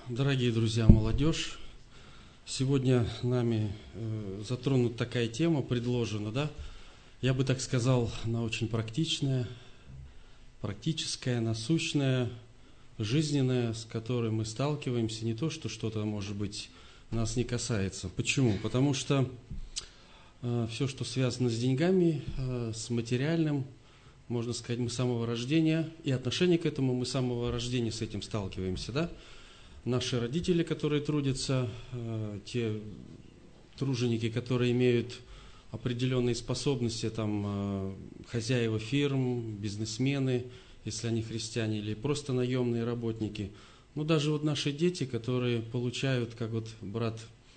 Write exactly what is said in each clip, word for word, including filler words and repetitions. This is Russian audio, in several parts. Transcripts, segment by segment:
Дорогие друзья, молодежь, сегодня нами э, затронута такая тема, предложена, да? Я бы так сказал, она очень практичная, практическая, насущная, жизненная, с которой мы сталкиваемся. Не то, что что-то, может быть, нас не касается. Почему? Потому что э, все, что связано с деньгами, э, с материальным, можно сказать, мы с самого рождения, и отношение к этому мы с самого рождения с этим сталкиваемся, да? Наши родители, которые трудятся, те труженики, которые имеют определенные способности, там, хозяева фирм, бизнесмены, если они христиане, или просто наемные работники. Ну, даже вот наши дети, которые получают, как вот брат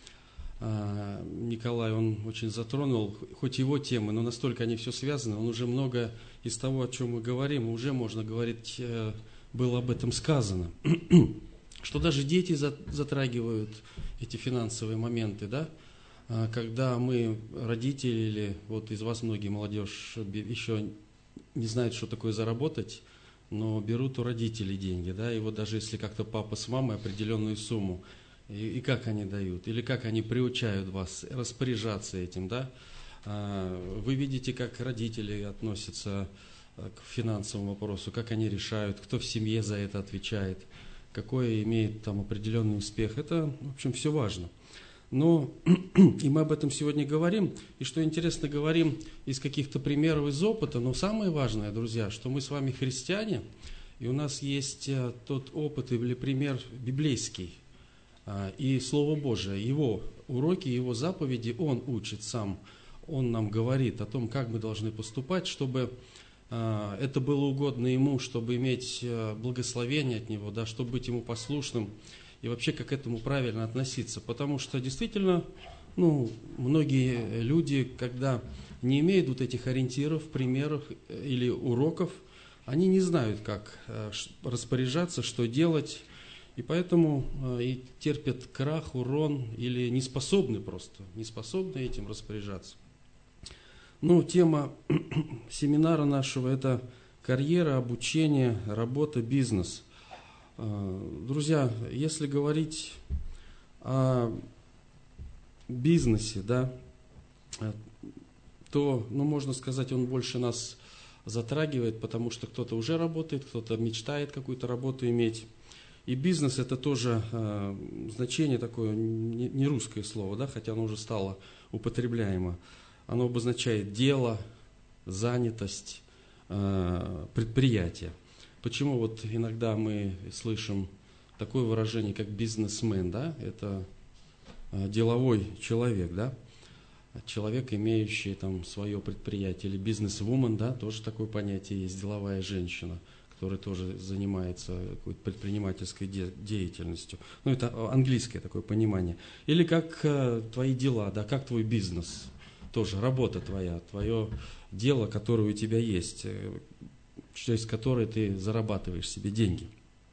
Николай, он очень затронул, хоть его темы, но настолько они все связаны, он уже много из того, о чем мы говорим, уже можно говорить, было об этом сказано. Что даже дети затрагивают эти финансовые моменты, да? Когда мы, родители, или вот из вас многие молодежь еще не знают, что такое заработать, но берут у родителей деньги, да, и вот даже если как-то папа с мамой определенную сумму, и, и как они дают, или как они приучают вас распоряжаться этим, да? Вы видите, как родители относятся к финансовому вопросу, как они решают, кто в семье за это отвечает, какой имеет там определенный успех. Это, в общем, все важно. Но, и мы об этом сегодня говорим, и что интересно, говорим из каких-то примеров, из опыта, но самое важное, друзья, что мы с вами христиане, и у нас есть тот опыт или пример библейский, и Слово Божие, Его уроки, Его заповеди, Он учит сам, Он нам говорит о том, как мы должны поступать, чтобы это было угодно Ему, чтобы иметь благословение от Него, да, чтобы быть Ему послушным и вообще как к этому правильно относиться. Потому что действительно, ну, многие люди, когда не имеют вот этих ориентиров, примеров или уроков, они не знают, как распоряжаться, что делать, и поэтому и терпят крах, урон, или не способны просто, не способны этим распоряжаться. Ну, тема семинара нашего – это карьера, обучение, работа, бизнес. Друзья, если говорить о бизнесе, да, то, ну, можно сказать, он больше нас затрагивает, потому что кто-то уже работает, кто-то мечтает какую-то работу иметь. И бизнес – это тоже э, значение такое, не, не русское слово, да, хотя оно уже стало употребляемо. Оно обозначает дело, занятость, предприятие. Почему вот иногда мы слышим такое выражение, как бизнесмен, да? Это деловой человек, да? Человек, имеющий там свое предприятие, или бизнес-вумен, да? Тоже такое понятие есть, деловая женщина, которая тоже занимается какой-то предпринимательской де- деятельностью. Ну, это английское такое понимание. Или как твои дела, да? Как твой бизнес? Тоже работа твоя, твое дело, которое у тебя есть, через которое ты зарабатываешь себе деньги.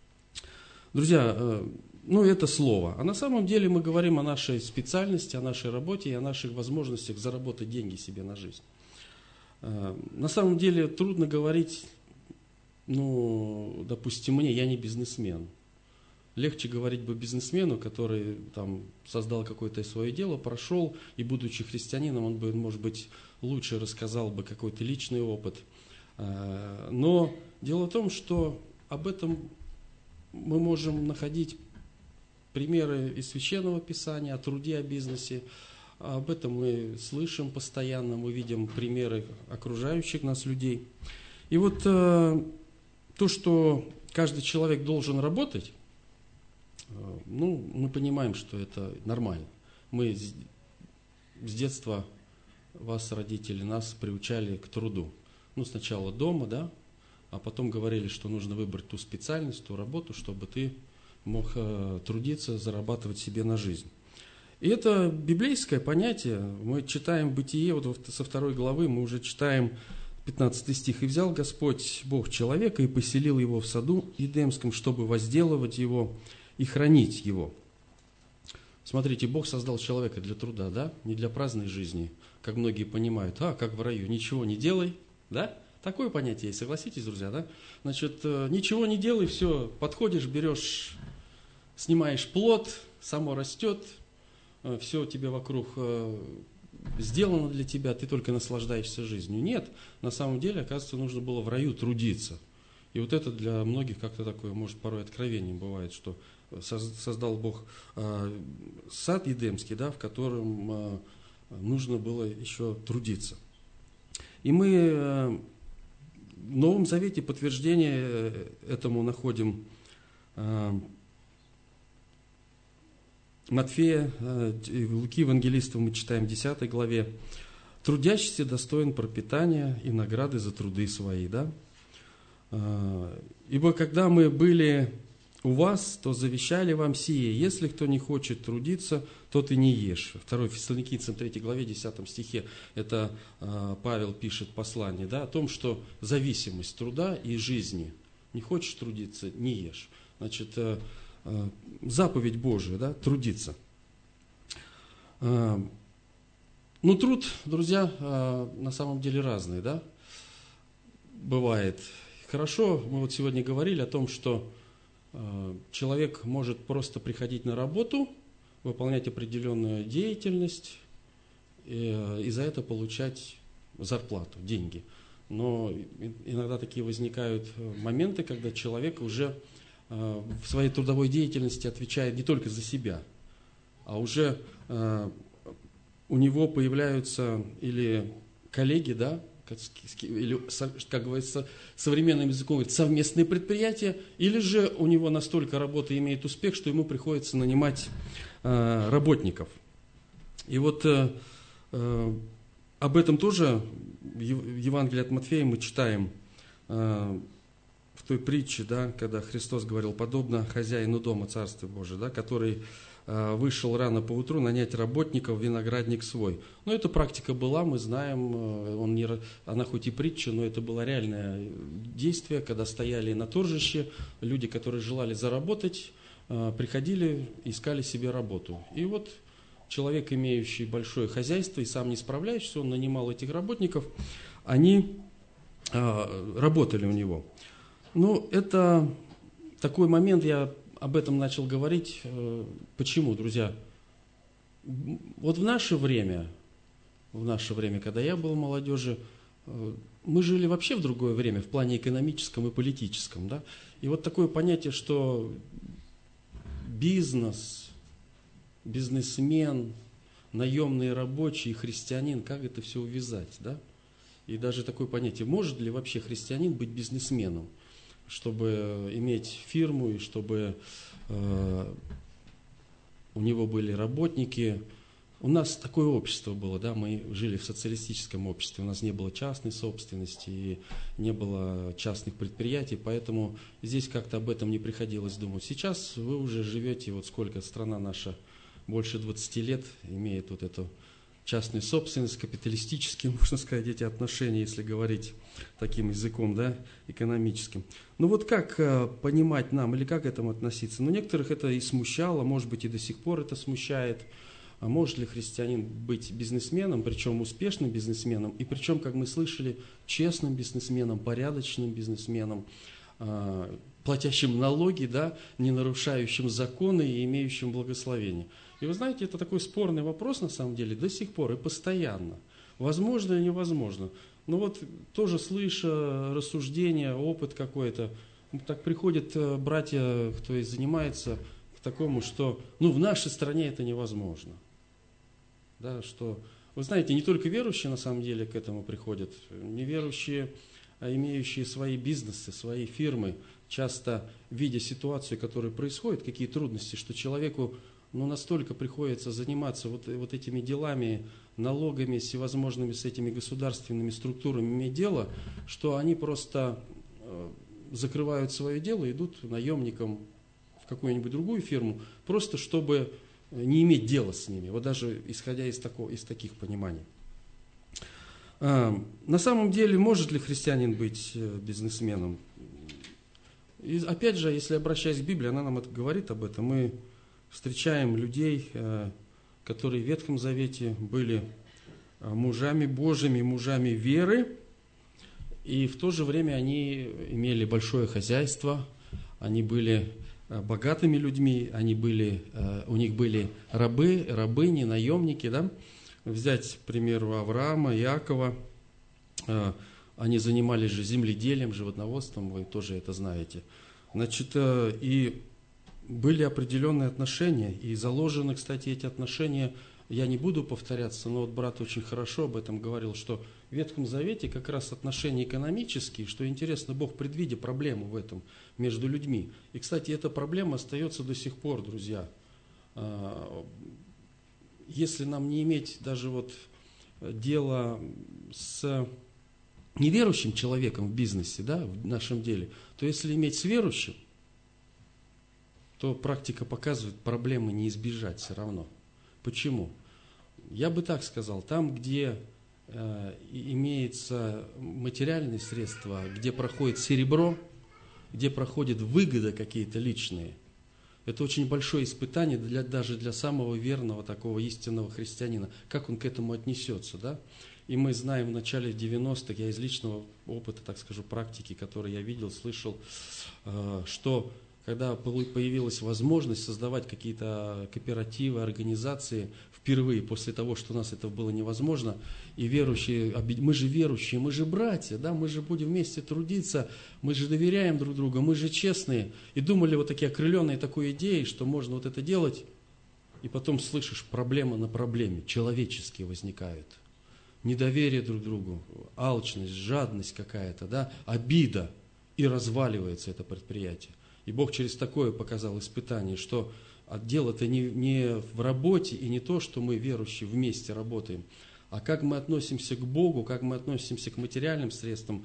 Друзья, ну это слово. А на самом деле мы говорим о нашей специальности, о нашей работе и о наших возможностях заработать деньги себе на жизнь. На самом деле трудно говорить, ну, допустим, мне, я не бизнесмен. Легче говорить бы бизнесмену, который там создал какое-то свое дело, прошел, и будучи христианином, он бы, может быть, лучше рассказал бы какой-то личный опыт. Но дело в том, что об этом мы можем находить примеры из Священного Писания, о труде, о бизнесе. Об этом мы слышим постоянно, мы видим примеры окружающих нас людей. И вот то, что каждый человек должен работать, ну, мы понимаем, что это нормально. Мы с, с детства, вас, родители, нас приучали к труду. Ну, сначала дома, да, а потом говорили, что нужно выбрать ту специальность, ту работу, чтобы ты мог э, трудиться, зарабатывать себе на жизнь. И это библейское понятие. Мы читаем Бытие, вот со второй главы мы уже читаем пятнадцатый стих. «И взял Господь Бог человека и поселил его в саду Эдемском, чтобы возделывать его и хранить его». Смотрите, Бог создал человека для труда, да? Не для праздной жизни, как многие понимают. А, как в раю, ничего не делай, да? Такое понятие есть, согласитесь, друзья, да? Значит, ничего не делай, все, подходишь, берешь снимаешь плод, само растет, все тебе вокруг сделано для тебя, ты только наслаждаешься жизнью. Нет, на самом деле, оказывается, нужно было в раю трудиться. И вот это для многих как-то такое, может, порой откровением бывает, что создал Бог сад Едемский, да, в котором нужно было еще трудиться. И мы в Новом Завете подтверждение этому находим Матфея, Луки Евангелистов мы читаем в десятой главе. «Трудящийся достоин пропитания и награды за труды свои». Да? «Ибо когда мы были у вас, то завещали вам сие, если кто не хочет трудиться, тот и не ешь». второй Фессалоникийцам третьей главе, десятом стихе, это Павел пишет послание, да, о том, что зависимость труда и жизни. Не хочешь трудиться, не ешь. Значит, заповедь Божия, да, трудиться. Ну, труд, друзья, на самом деле разный, да, бывает. Хорошо, мы вот сегодня говорили о том, что человек может просто приходить на работу, выполнять определенную деятельность и, и за это получать зарплату, деньги. Но иногда такие возникают моменты, когда человек уже в своей трудовой деятельности отвечает не только за себя, а уже у него появляются или коллеги, да, или, как говорится, современным языком, совместные предприятия, или же у него настолько работа имеет успех, что ему приходится нанимать работников. И вот об этом тоже в Евангелии от Матфея мы читаем в той притче, да, когда Христос говорил, подобно хозяину дома Царства Божия, да, который вышел рано поутру нанять работников в виноградник свой. Но эта практика была, мы знаем, он не, она хоть и притча, но это было реальное действие, когда стояли на торжище, люди, которые желали заработать, приходили, искали себе работу. И вот человек, имеющий большое хозяйство и сам не справляющийся, он нанимал этих работников, они работали у него. Ну, это такой момент, я об этом начал говорить. Почему, друзья? Вот в наше время, в наше время, когда я был в молодежи, мы жили вообще в другое время, в плане экономическом и политическом. Да? И вот такое понятие, что бизнес, бизнесмен, наемный рабочий, христианин, как это все увязать? Да? И даже такое понятие, может ли вообще христианин быть бизнесменом, чтобы иметь фирму и чтобы э, у него были работники. У нас такое общество было, да, мы жили в социалистическом обществе, у нас не было частной собственности и не было частных предприятий, поэтому здесь как-то об этом не приходилось думать. Сейчас вы уже живете, вот сколько страна наша, больше двадцати лет, имеет вот эту частную собственность, капиталистические, можно сказать, эти отношения, если говорить таким языком, да, экономическим. Ну вот как э, понимать нам, или как к этому относиться? Ну, некоторых это и смущало, может быть, и до сих пор это смущает. А может ли христианин быть бизнесменом, причем успешным бизнесменом, и причем, как мы слышали, честным бизнесменом, порядочным бизнесменом, э, платящим налоги, да, не нарушающим законы и имеющим благословение? И вы знаете, это такой спорный вопрос на самом деле до сих пор и постоянно. Возможно или невозможно. Но вот тоже слыша рассуждения, опыт какой-то, так приходят братья, кто и занимается, к такому, что ну, в нашей стране это невозможно. Да, что, вы знаете, не только верующие на самом деле к этому приходят, неверующие, а имеющие свои бизнесы, свои фирмы, часто видя ситуацию, которая происходит, какие трудности, что человеку ну, настолько приходится заниматься вот, вот этими делами, налогами, всевозможными с этими государственными структурами иметь дело, что они просто э, закрывают свое дело, идут наемником в какую-нибудь другую фирму, просто чтобы не иметь дела с ними, вот даже исходя из, такого, из таких пониманий. А, на самом деле, может ли христианин быть бизнесменом? И опять же, если обращаясь к Библии, она нам это говорит об этом. Мы встречаем людей, которые в Ветхом Завете были мужами Божьими, мужами веры, и в то же время они имели большое хозяйство, они были богатыми людьми, они были, у них были рабы, рабыни, наемники, да? Взять, к примеру, Авраама, Иакова, они занимались же земледелием, животноводством, вы тоже это знаете. Значит, и были определенные отношения, и заложены, кстати, эти отношения, я не буду повторяться, но вот брат очень хорошо об этом говорил, что в Ветхом Завете как раз отношения экономические, что интересно, Бог, предвидя проблему в этом между людьми. И, кстати, эта проблема остается до сих пор, друзья. Если нам не иметь даже вот дело с неверующим человеком в бизнесе, да, в нашем деле, то если иметь с верующим, то практика показывает, проблемы не избежать все равно. Почему? Я бы так сказал, там, где э, имеется материальные средства, где проходит серебро, где проходят выгоды какие-то личные, это очень большое испытание для, даже для самого верного такого истинного христианина, как он к этому отнесется, да? И мы знаем в начале девяностых, я из личного опыта, так скажу, практики, который я видел, слышал, э, что когда появилась возможность создавать какие-то кооперативы, организации, впервые после того, что у нас это было невозможно, и верующие, мы же верующие, мы же братья, да, мы же будем вместе трудиться, мы же доверяем друг другу, мы же честные, и думали вот такие окрыленные такой идеей, что можно вот это делать, и потом слышишь, проблема на проблеме, человеческие возникают, недоверие друг к другу, алчность, жадность какая-то, да, обида, и разваливается это предприятие. И Бог через такое показал испытание, что дело-то не, не в работе и не то, что мы, верующие, вместе работаем, а как мы относимся к Богу, как мы относимся к материальным средствам.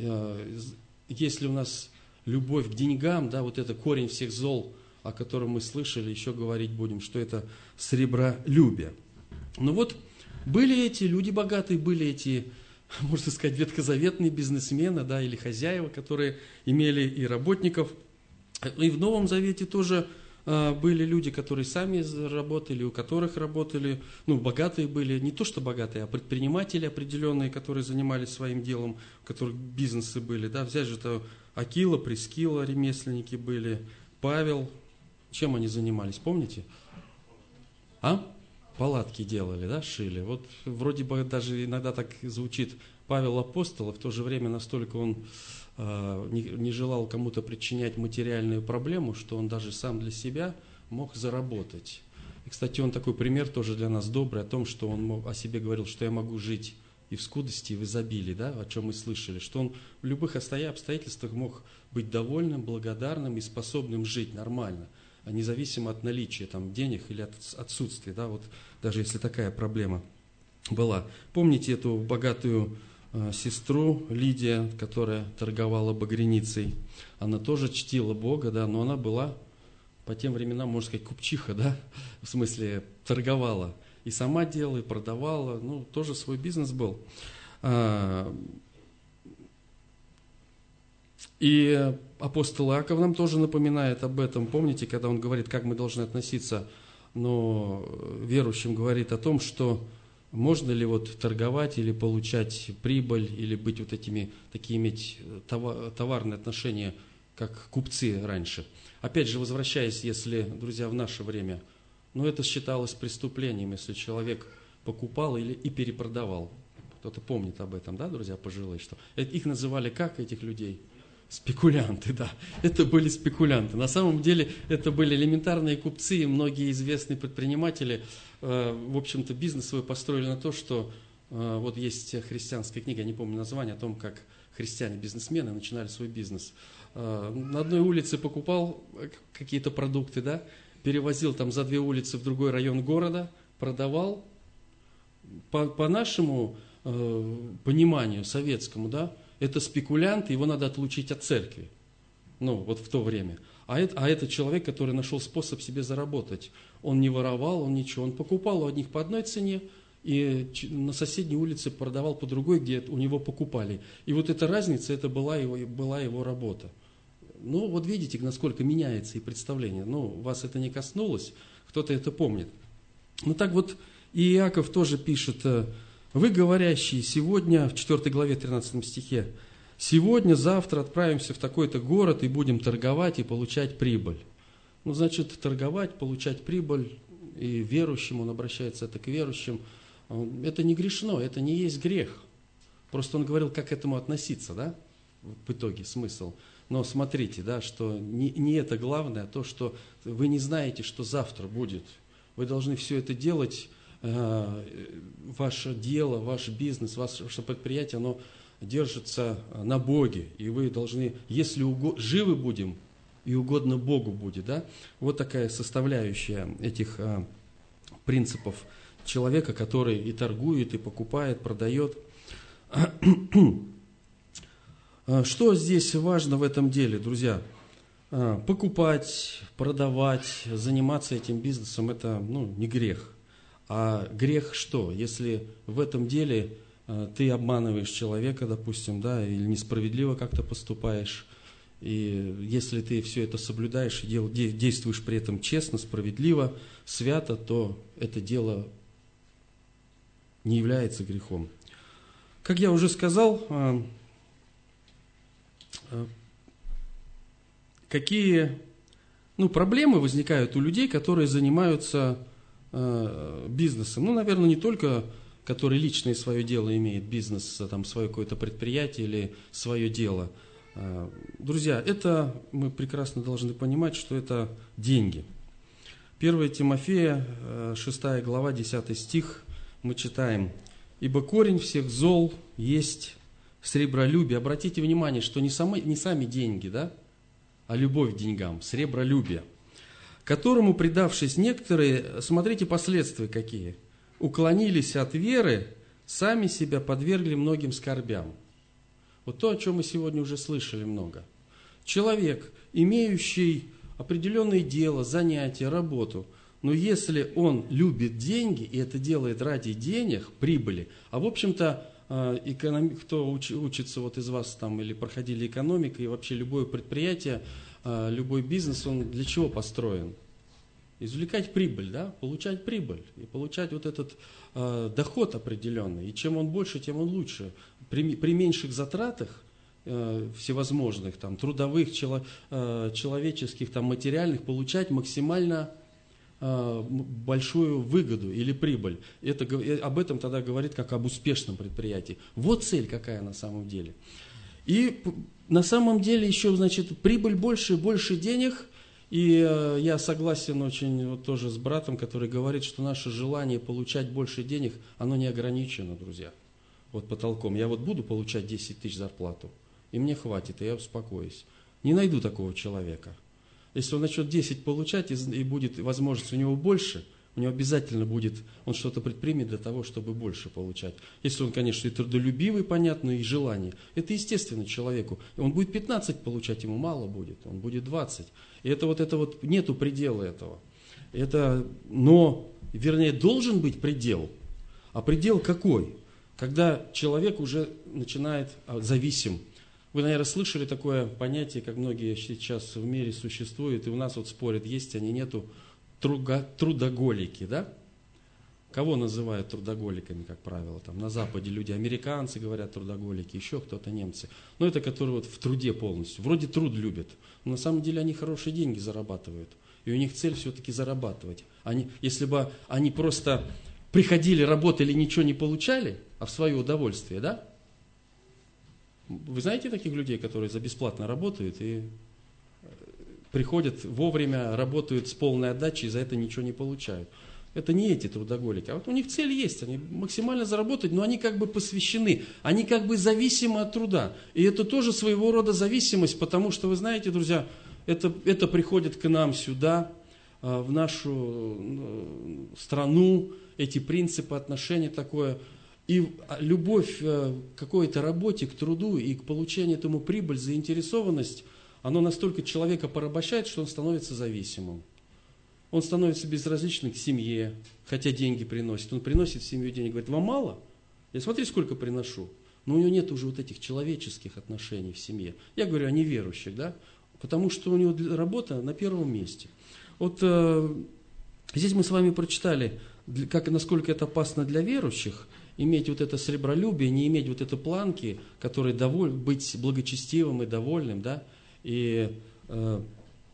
Если у нас любовь к деньгам, да, вот это корень всех зол, о котором мы слышали, еще говорить будем, что это сребролюбие. Ну вот, были эти люди богатые, были эти, можно сказать, ветхозаветные бизнесмены, да, или хозяева, которые имели и работников. И в Новом Завете тоже а, были люди, которые сами работали, у которых работали, ну, богатые были, не то что богатые, а предприниматели определенные, которые занимались своим делом, у которых бизнесы были, да, взять же это Акила, Прискила, ремесленники были, Павел, чем они занимались, помните? А? Палатки делали, да, шили. Вот вроде бы даже иногда так звучит Павел апостол, а в то же время настолько он не желал кому-то причинять материальную проблему, что он даже сам для себя мог заработать. И, кстати, он такой пример тоже для нас добрый, о том, что он мог, о себе говорил, что я могу жить и в скудости, и в изобилии, да, о чем мы слышали, что он в любых обстоятельствах мог быть довольным, благодарным и способным жить нормально, независимо от наличия там, денег или от отсутствия, да, вот даже если такая проблема была. Помните эту богатую сестру Лидия, которая торговала багряницей, она тоже чтила Бога, да, но она была по тем временам, можно сказать, купчиха, да, в смысле торговала, и сама делала, и продавала, ну, тоже свой бизнес был. И апостол Иаков нам тоже напоминает об этом, помните, когда он говорит, как мы должны относиться, но верующим говорит о том, что можно ли вот торговать или получать прибыль, или быть вот этими, такие иметь товар, товарные отношения, как купцы раньше. Опять же, возвращаясь, если, друзья, в наше время, ну это считалось преступлением, если человек покупал или и перепродавал. Кто-то помнит об этом, да, друзья, пожилые, что их называли как, этих людей? Спекулянты, да. Это были спекулянты. На самом деле это были элементарные купцы, и многие известные предприниматели, э, в общем-то, бизнес свой построили на то, что э, вот есть христианская книга, я не помню название, о том, как христиане-бизнесмены начинали свой бизнес. Э, на одной улице покупал какие-то продукты, да, перевозил там за две улицы в другой район города, продавал. По, по нашему э, пониманию советскому, да, это спекулянт, его надо отлучить от церкви, ну, вот в то время. А это, а это человек, который нашел способ себе заработать. Он не воровал, он ничего, он покупал у одних по одной цене, и на соседней улице продавал по другой, где у него покупали. И вот эта разница, это была его, была его работа. Ну, вот видите, насколько меняется и представление. Ну, вас это не коснулось, кто-то это помнит. Ну, так вот, и Иаков тоже пишет: «Вы, говорящие, сегодня, в четвёртой главе, тринадцатом стихе, сегодня, завтра отправимся в такой-то город и будем торговать и получать прибыль». Ну, значит, торговать, получать прибыль, и верующим, он обращается это к верующим. Это не грешно, это не есть грех. Просто он говорил, как к этому относиться, да, в итоге смысл. Но смотрите, да, что не, не это главное, а то, что вы не знаете, что завтра будет. Вы должны все это делать, э, ваше дело, ваш бизнес, ваше предприятие, оно держится на Боге. И вы должны, если уго, живы будем, и угодно Богу будет, да, вот такая составляющая этих э, принципов человека, который и торгует, и покупает, продает. Что здесь важно в этом деле, друзья? Покупать, продавать, заниматься этим бизнесом – это ну, не грех. А грех что? Если в этом деле ты обманываешь человека, допустим, да, или несправедливо как-то поступаешь, и если ты все это соблюдаешь и дел, действуешь при этом честно, справедливо, свято, то это дело не является грехом. Как я уже сказал, какие ну, проблемы возникают у людей, которые занимаются бизнесом. Ну, наверное, не только который личное свое дело имеет, бизнес, там, свое какое-то предприятие или свое дело. Друзья, это мы прекрасно должны понимать, что это деньги. первое Тимофея, шестая глава, десятый стих, мы читаем: «Ибо корень всех зол есть сребролюбие». Обратите внимание, что не, самы, не сами деньги, да, а любовь к деньгам, сребролюбие, которому, предавшись некоторые, смотрите последствия какие, уклонились от веры, сами себя подвергли многим скорбям. Вот то, о чем мы сегодня уже слышали много. Человек, имеющий определенное дело, занятие, работу, но если он любит деньги, и это делает ради денег, прибыли, а в общем-то, экономи... кто уч... учится вот из вас там или проходили экономику, и вообще любое предприятие, любой бизнес, он для чего построен? Извлекать прибыль, да, получать прибыль и получать вот этот э, доход определенный. И чем он больше, тем он лучше. При, при меньших затратах э, всевозможных, там, трудовых, чело, э, человеческих, там, материальных, получать максимально э, большую выгоду или прибыль. Это, об этом тогда говорит как об успешном предприятии. Вот цель какая на самом деле. И на самом деле еще, значит, прибыль больше и больше денег. И э, я согласен очень вот, тоже с братом, который говорит, что наше желание получать больше денег, оно не ограничено, друзья, вот потолком. Я вот буду получать десять тысяч зарплату, и мне хватит, и я успокоюсь. Не найду такого человека. Если он начнет десять получать, и, и будет возможность у него больше, у него обязательно будет, он что-то предпримет для того, чтобы больше получать. Если он, конечно, и трудолюбивый, понятно, и желание. Это естественно человеку. Он будет пятнадцать получать, ему мало будет, он будет двадцать. И это вот, это вот нету предела этого. Это, но, вернее, должен быть предел. А предел какой? Когда человек уже начинает зависим. Вы, наверное, слышали такое понятие, как многие сейчас в мире существуют, и у нас вот спорят, есть они, нету, трудоголики, да? Кого называют трудоголиками, как правило? Там на Западе люди, американцы говорят трудоголики, еще кто-то, немцы. Но это которые вот в труде полностью. Вроде труд любят, но на самом деле они хорошие деньги зарабатывают. И у них цель все-таки зарабатывать. Они, если бы они просто приходили, работали, ничего не получали, а в свое удовольствие, да? Вы знаете таких людей, которые за бесплатно работают и приходят вовремя, работают с полной отдачей и за это ничего не получают? Это не эти трудоголики. А вот у них цель есть, они максимально заработать, но они как бы посвящены, они как бы зависимы от труда. И это тоже своего рода зависимость, потому что, вы знаете, друзья, это, это приходит к нам сюда, в нашу страну, эти принципы отношения такое. И любовь к какой-то работе, к труду и к получению этому прибыль, заинтересованность, оно настолько человека порабощает, что он становится зависимым. Он становится безразличным к семье, хотя деньги приносит. Он приносит в семью денег, говорит, вам мало? Я смотри, сколько приношу. Но у него нет уже вот этих человеческих отношений в семье. Я говорю о неверующих, да? Потому что у него работа на первом месте. Вот э, здесь мы с вами прочитали, как, насколько это опасно для верующих, иметь вот это сребролюбие, не иметь вот этой планки, которой доволь, быть благочестивым и довольным, да? И э,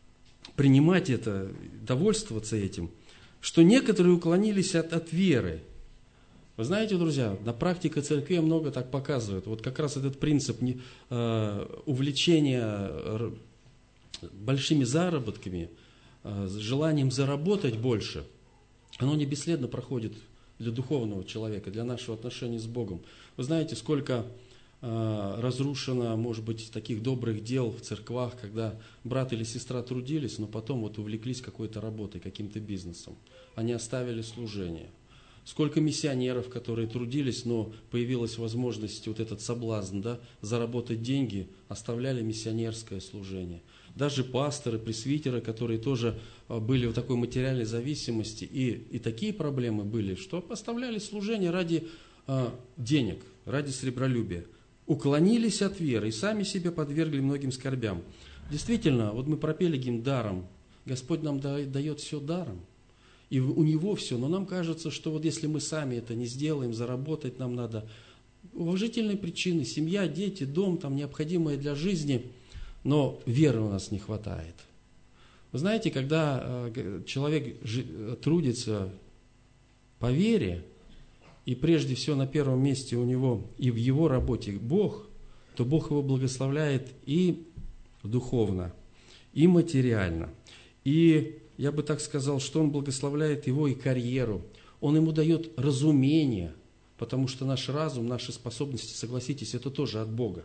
принимать это, довольствоваться этим, что некоторые уклонились от, от веры. Вы знаете, друзья, на практике церкви много так показывает. Вот как раз этот принцип не, э, увлечения э, большими заработками, э, с желанием заработать больше, оно не бесследно проходит для духовного человека, для нашего отношения с Богом. Вы знаете, сколько э, разрушено, может быть, таких добрых дел в церквах, когда брат или сестра трудились, но потом вот увлеклись какой-то работой, каким-то бизнесом. Они оставили служение. Сколько миссионеров, которые трудились, но появилась возможность, вот этот соблазн, да, заработать деньги, оставляли миссионерское служение. Даже пасторы, пресвитеры, которые тоже были в такой материальной зависимости, и, и такие проблемы были, что оставляли служение ради э, денег, ради сребролюбия. Уклонились от веры и сами себя подвергли многим скорбям. Действительно, вот мы пропели гимн даром. Господь нам дает все даром. И у Него все, но нам кажется, что вот если мы сами это не сделаем, заработать нам надо. Уважительные причины, семья, дети, дом, там необходимое для жизни, но веры у нас не хватает. Вы знаете, когда человек трудится по вере, и прежде всего на первом месте у него и в его работе Бог, то Бог его благословляет и духовно, и материально, и я бы так сказал, что Он благословляет его и карьеру. Он ему дает разумение, потому что наш разум, наши способности, согласитесь, это тоже от Бога.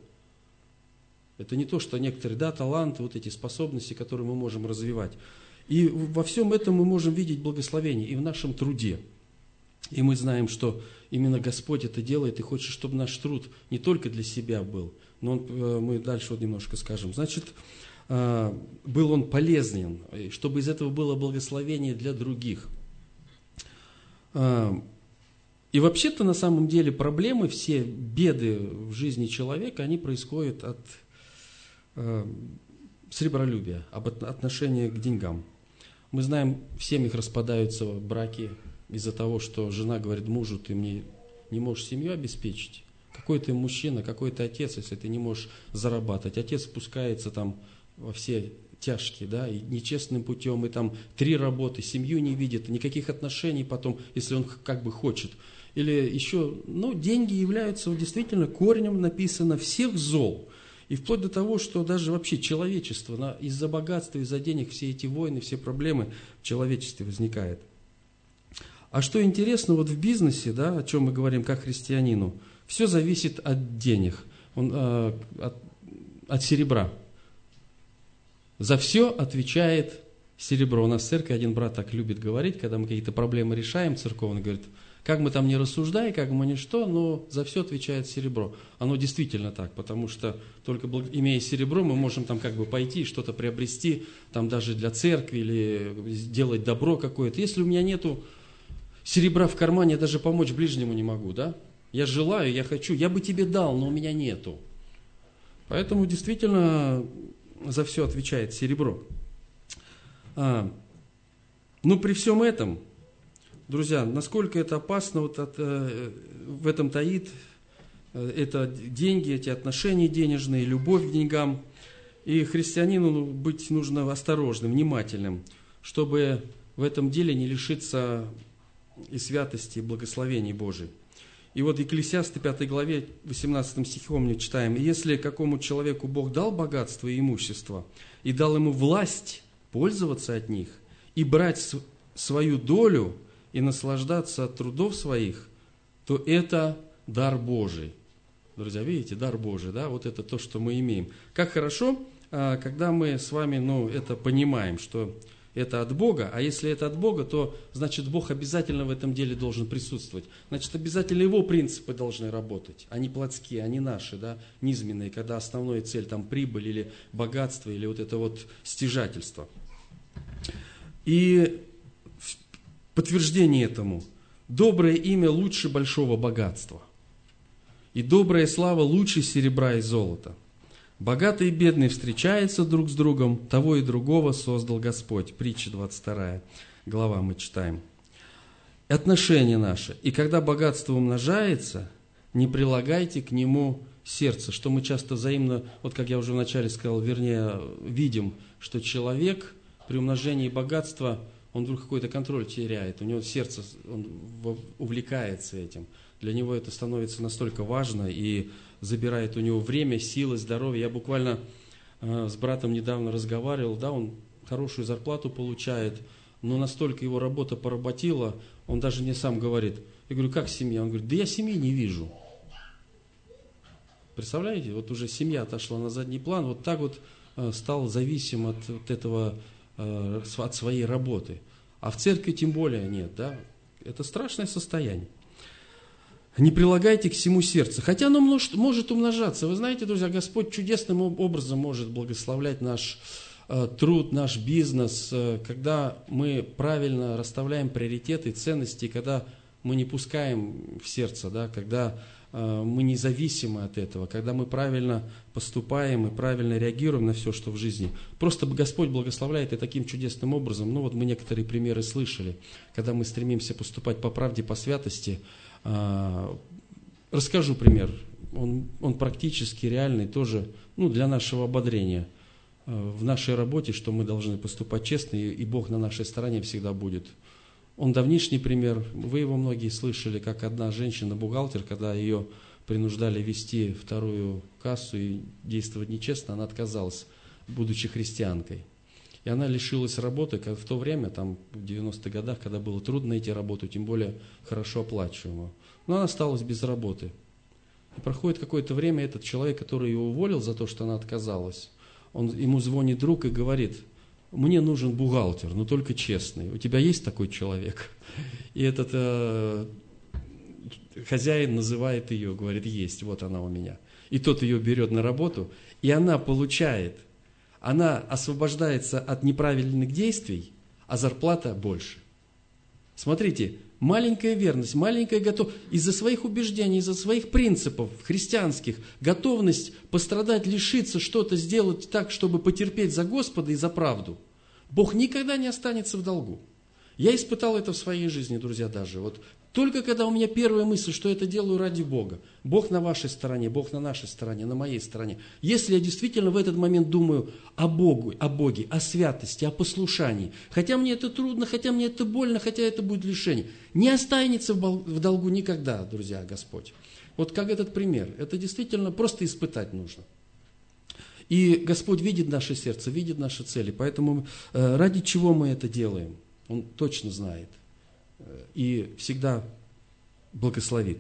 Это не то, что некоторые, да, таланты, вот эти способности, которые мы можем развивать. И во всем этом мы можем видеть благословение и в нашем труде. И мы знаем, что именно Господь это делает и хочет, чтобы наш труд не только для себя был, но он, мы дальше вот немножко скажем. Значит, был он полезен, чтобы из этого было благословение для других. И вообще-то на самом деле проблемы, все беды в жизни человека, они происходят от сребролюбия, об отношении к деньгам. Мы знаем, в семьях распадаются браки из-за того, что жена говорит мужу: ты мне не можешь семью обеспечить. Какой ты мужчина, какой ты отец, если ты не можешь зарабатывать. Отец спускается там во все тяжкие, да, и нечестным путем, и там три работы, семью не видит, никаких отношений потом, если он как бы хочет. Или еще, ну, деньги являются действительно корнем, написано, всех зол. И вплоть до того, что даже вообще человечество, из-за богатства, из-за денег, все эти войны, все проблемы в человечестве возникают. А что интересно, вот в бизнесе, да, о чем мы говорим как христианину, все зависит от денег, он, э, от, от серебра. За все отвечает серебро. У нас в церкви один брат так любит говорить, когда мы какие-то проблемы решаем церковные, говорит, как мы там не рассуждаем, как мы ни что, но за все отвечает серебро. Оно действительно так, потому что только имея серебро, мы можем там как бы пойти, что-то приобрести, там даже для церкви или сделать добро какое-то. Если у меня нету серебра в кармане, я даже помочь ближнему не могу, да? Я желаю, я хочу, я бы тебе дал, но у меня нету. Поэтому действительно за все отвечает серебро. А, но при всем этом, друзья, насколько это опасно, вот от, э, в этом таит э, это деньги, эти отношения денежные, любовь к деньгам. И христианину быть нужно осторожным, внимательным, чтобы в этом деле не лишиться и святости, и благословений Божий. И вот в Екклесиасте пятой главе, восемнадцатом стихом мы читаем: «И если какому человеку Бог дал богатство и имущество, и дал ему власть пользоваться от них, и брать свою долю, и наслаждаться от трудов своих, то это дар Божий». Друзья, видите, дар Божий, да, вот это то, что мы имеем. Как хорошо, когда мы с вами, ну, это понимаем, что это от Бога, а если это от Бога, то, значит, Бог обязательно в этом деле должен присутствовать. Значит, обязательно Его принципы должны работать, а не плотские, а не наши, да, низменные, когда основная цель там прибыль или богатство, или вот это вот стяжательство. И подтверждение этому: доброе имя лучше большого богатства, и добрая слава лучше серебра и золота. Богатый и бедный встречаются друг с другом, того и другого создал Господь. Притча двадцать вторая глава мы читаем. Отношения наши. И когда богатство умножается, не прилагайте к нему сердце, что мы часто взаимно, вот как я уже вначале сказал, вернее, видим, что человек при умножении богатства он вдруг какой-то контроль теряет, у него сердце, он увлекается этим. Для него это становится настолько важно и забирает у него время, силы, здоровье. Я буквально э, с братом недавно разговаривал, да, он хорошую зарплату получает, но настолько его работа поработила, он даже мне сам говорит. Я говорю, как семья? Он говорит, да я семьи не вижу. Представляете, вот уже семья отошла на задний план, вот так вот э, стал зависим от вот этого, э, от своей работы. А в церкви тем более нет, да? Это страшное состояние. Не прилагайте к всему сердце. Хотя оно может, может умножаться. Вы знаете, друзья, Господь чудесным образом может благословлять наш э, труд, наш бизнес, э, когда мы правильно расставляем приоритеты и ценности, когда мы не пускаем в сердце, да, когда э, мы независимы от этого, когда мы правильно поступаем и правильно реагируем на все, что в жизни. Просто Господь благословляет и таким чудесным образом. Ну вот мы некоторые примеры слышали, когда мы стремимся поступать по правде, по святости. Расскажу пример, он, он практически реальный тоже, ну, для нашего ободрения в нашей работе, что мы должны поступать честно, и Бог на нашей стороне всегда будет. Он давнишний пример, вы его многие слышали, как одна женщина-бухгалтер, когда ее принуждали вести вторую кассу и действовать нечестно, она отказалась, будучи христианкой. И она лишилась работы, как в то время, там, в девяностых годах, когда было трудно найти работу, тем более хорошо оплачиваемую. Но она осталась без работы. И проходит какое-то время, этот человек, который ее уволил за то, что она отказалась, он, ему звонит друг и говорит, мне нужен бухгалтер, но только честный. У тебя есть такой человек? И этот э, хозяин называет ее, говорит, есть, вот она у меня. И тот ее берет на работу, и она получает. Она освобождается от неправильных действий, а зарплата больше. Смотрите, маленькая верность, маленькая готовность, из-за своих убеждений, из-за своих принципов христианских, готовность пострадать, лишиться, что-то сделать так, чтобы потерпеть за Господа и за правду. Бог никогда не останется в долгу. Я испытал это в своей жизни, друзья, даже. Вот только когда у меня первая мысль, что это делаю ради Бога. Бог на вашей стороне, Бог на нашей стороне, на моей стороне. Если я действительно в этот момент думаю о Богу, о Боге, о святости, о послушании, хотя мне это трудно, хотя мне это больно, хотя это будет лишение, не останется в долгу никогда, друзья, Господь. Вот как этот пример. Это действительно просто испытать нужно. И Господь видит наше сердце, видит наши цели. Поэтому э, ради чего мы это делаем, Он точно знает. И всегда благословит.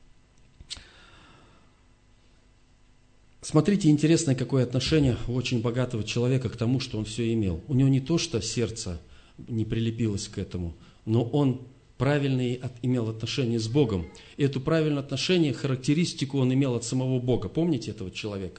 Смотрите, интересное какое отношение у очень богатого человека к тому, что он все имел. У него не то, что сердце не прилепилось к этому, но он правильное имел отношение с Богом. И эту правильное отношение, характеристику он имел от самого Бога. Помните этого человека?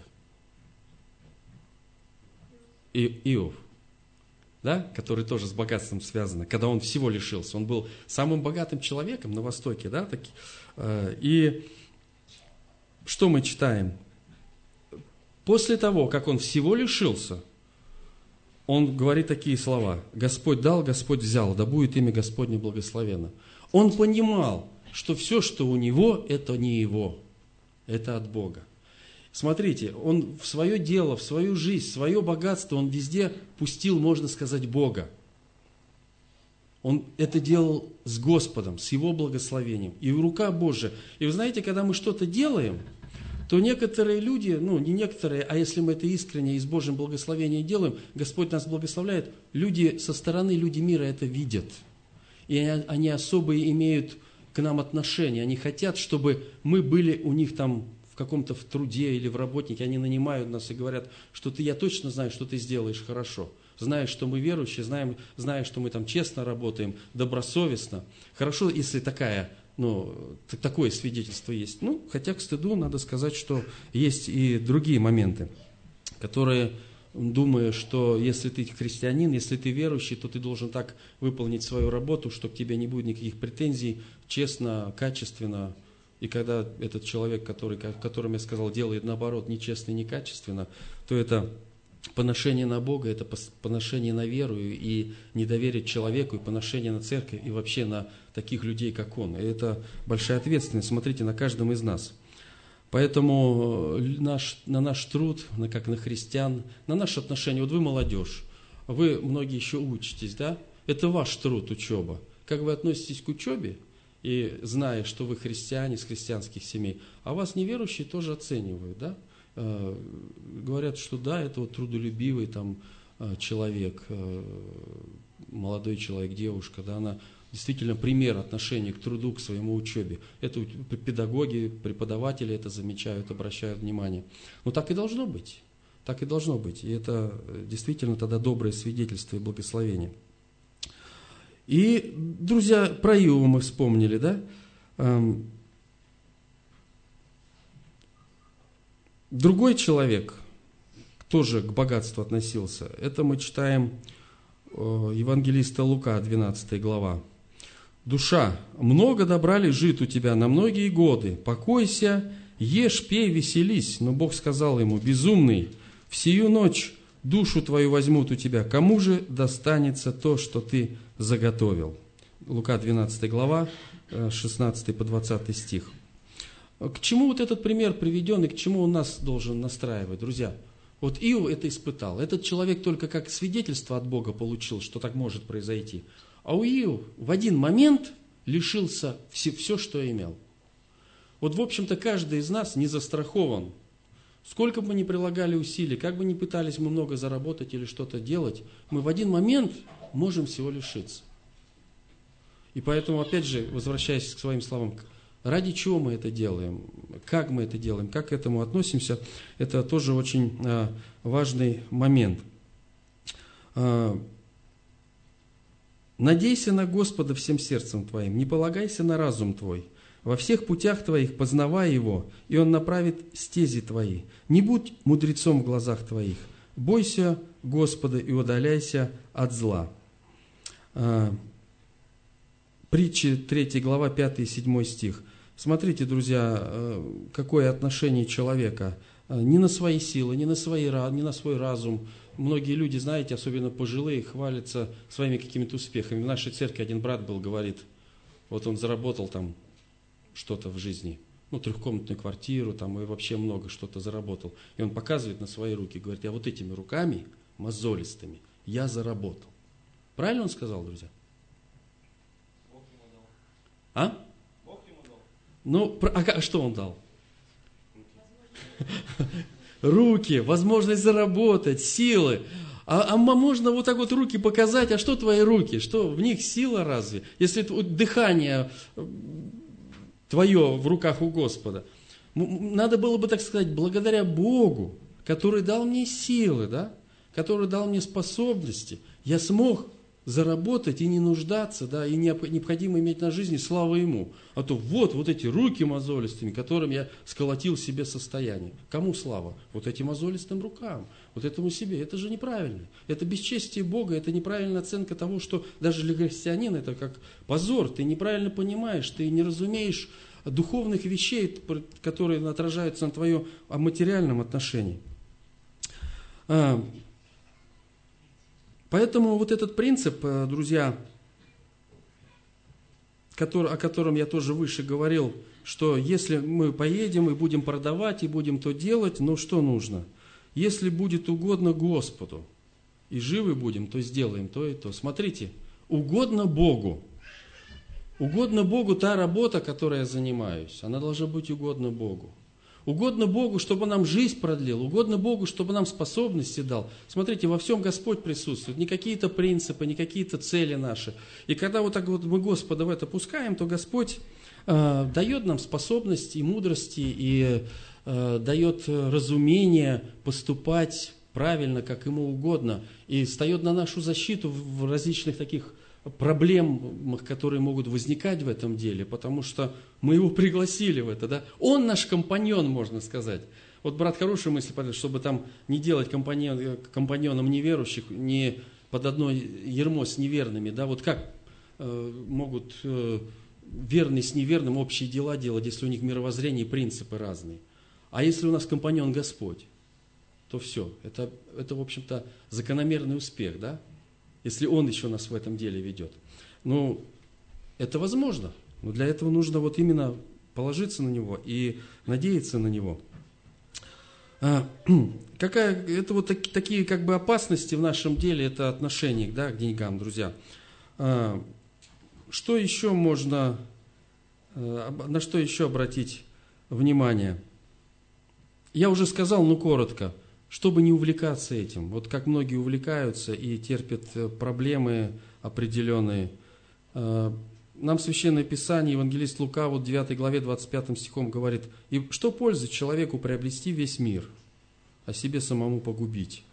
И, Иов. Да, который тоже с богатством связан, когда он всего лишился. Он был самым богатым человеком на Востоке. Да, таки. И что мы читаем? После того, как он всего лишился, он говорит такие слова. Господь дал, Господь взял, да будет имя Господне благословенно. Он понимал, что все, что у него, это не его, это от Бога. Смотрите, он в свое дело, в свою жизнь, в свое богатство, он везде пустил, можно сказать, Бога. Он это делал с Господом, с Его благословением. И рука Божия. И вы знаете, когда мы что-то делаем, то некоторые люди, ну не некоторые, а если мы это искренне и с Божьим благословением делаем, Господь нас благословляет, люди со стороны, люди мира это видят. И они особо имеют к нам отношение. Они хотят, чтобы мы были у них там в каком-то в труде или в работнике, они нанимают нас и говорят, что ты, я точно знаю, что ты сделаешь хорошо. Знаешь, что мы верующие, знаем, знаешь, что мы там честно работаем, добросовестно. Хорошо, если такая, ну, такое свидетельство есть. Ну, хотя к стыду надо сказать, что есть и другие моменты, которые, думая, что если ты христианин, если ты верующий, то ты должен так выполнить свою работу, что к тебе не будет никаких претензий, честно, качественно. И когда этот человек, который, о котором я сказал, делает наоборот нечестно и некачественно, то это поношение на Бога, это поношение на веру и недоверие человеку, и поношение на церковь, и вообще на таких людей, как он. И это большая ответственность, смотрите, на каждом из нас. Поэтому наш, на наш труд, на, как на христиан, на наши отношения, вот вы молодежь, вы многие еще учитесь, да? Это ваш труд, учеба. Как вы относитесь к учебе, и зная, что вы христиане из христианских семей, а вас неверующие тоже оценивают, да? Э, говорят, что да, это вот трудолюбивый там э, человек, э, молодой человек, девушка, да, она действительно пример отношения к труду, к своему учебе. Это педагоги, преподаватели это замечают, обращают внимание. Но так и должно быть. Так и должно быть. И это действительно тогда доброе свидетельство и благословение. И, друзья, про Иова мы вспомнили, да? Другой человек тоже к богатству относился. Это мы читаем евангелиста Лука, двенадцатая глава. «Душа, много добра лежит у тебя на многие годы. Покойся, ешь, пей, веселись». Но Бог сказал ему: «Безумный, в сию ночь душу твою возьмут у тебя. Кому же достанется то, что ты заготовил?» Лука, двенадцатая глава, шестнадцатый по двадцатый стих. К чему вот этот пример приведен и к чему он нас должен настраивать, друзья? Вот Иов это испытал. Этот человек только как свидетельство от Бога получил, что так может произойти. А у Иова в один момент лишился все, все, что имел. Вот, в общем-то, каждый из нас не застрахован. Сколько бы мы ни прилагали усилий, как бы ни пытались мы много заработать или что-то делать, мы в один момент можем всего лишиться. И поэтому, опять же, возвращаясь к своим словам, ради чего мы это делаем, как мы это делаем, как к этому относимся, это тоже очень а, важный момент. А, «Надейся на Господа всем сердцем твоим, не полагайся на разум твой. Во всех путях твоих познавай Его, и Он направит стези твои. Не будь мудрецом в глазах твоих, бойся Господа и удаляйся от зла». А, Притчи третья глава, пятый и седьмой стих. Смотрите, друзья, какое отношение человека не на свои силы, не на, свои, не на свой разум. Многие люди, знаете, особенно пожилые, хвалятся своими какими-то успехами. В нашей церкви один брат был, говорит, вот он заработал там что-то в жизни, ну, трехкомнатную квартиру, там, и вообще много что-то заработал. И он показывает на свои руки, говорит: я вот этими руками, мозолистыми, я заработал. Правильно он сказал, друзья? Бог ему дал. А? Бог ему дал. Ну, а что он дал? Руки, возможность заработать, силы. А, а можно вот так вот руки показать, а что твои руки? Что, в них сила разве? Если дыхание твое в руках у Господа. Надо было бы, так сказать, благодаря Богу, который дал мне силы, да? Который дал мне способности, я смог заработать и не нуждаться, да, и необходимо иметь на жизни славу Ему. А то вот, вот эти руки мозолистыми, которым я сколотил себе состояние. Кому слава? Вот этим мозолистым рукам, вот этому себе. Это же неправильно. Это бесчестие Бога, это неправильная оценка того, что даже для христианина это как позор. Ты неправильно понимаешь, ты не разумеешь духовных вещей, которые отражаются на твоем материальном отношении. Поэтому вот этот принцип, друзья, который, о котором я тоже выше говорил, что если мы поедем и будем продавать, и будем то делать, но что нужно? Если будет угодно Господу, и живы будем, то сделаем то и то. Смотрите, угодно Богу. Угодно Богу та работа, которой я занимаюсь, она должна быть угодна Богу. Угодно Богу, чтобы нам жизнь продлил, угодно Богу, чтобы нам способности дал. Смотрите, во всем Господь присутствует, не какие-то принципы, не какие-то цели наши. И когда вот так вот мы Господа в это пускаем, то Господь э, дает нам способности и мудрости, и э, дает разумение поступать правильно, как Ему угодно, и встает на нашу защиту в различных таких проблем, которые могут возникать в этом деле, потому что мы его пригласили в это, да? Он наш компаньон, можно сказать. Вот брат хорошую мысль подает, чтобы там не делать компаньон, компаньоном неверующих, не под одно ярмо с неверными, да? Вот как э, могут э, верные с неверным общие дела делать, если у них мировоззрение и принципы разные? А если у нас компаньон Господь, то все, это, это в общем-то, закономерный успех, да? Если Он еще нас в этом деле ведет. Ну, это возможно. Но для этого нужно вот именно положиться на Него и надеяться на Него. Какая, это вот так, такие как бы опасности в нашем деле, это отношение, да, к деньгам, друзья. Что еще можно, на что еще обратить внимание? Я уже сказал, ну коротко, чтобы не увлекаться этим. Вот как многие увлекаются и терпят проблемы определенные. Нам Священное Писание, евангелист Лука, вот в девятой главе, двадцать пятым стихом говорит: «И что пользы человеку приобрести весь мир, а себе самому погубить?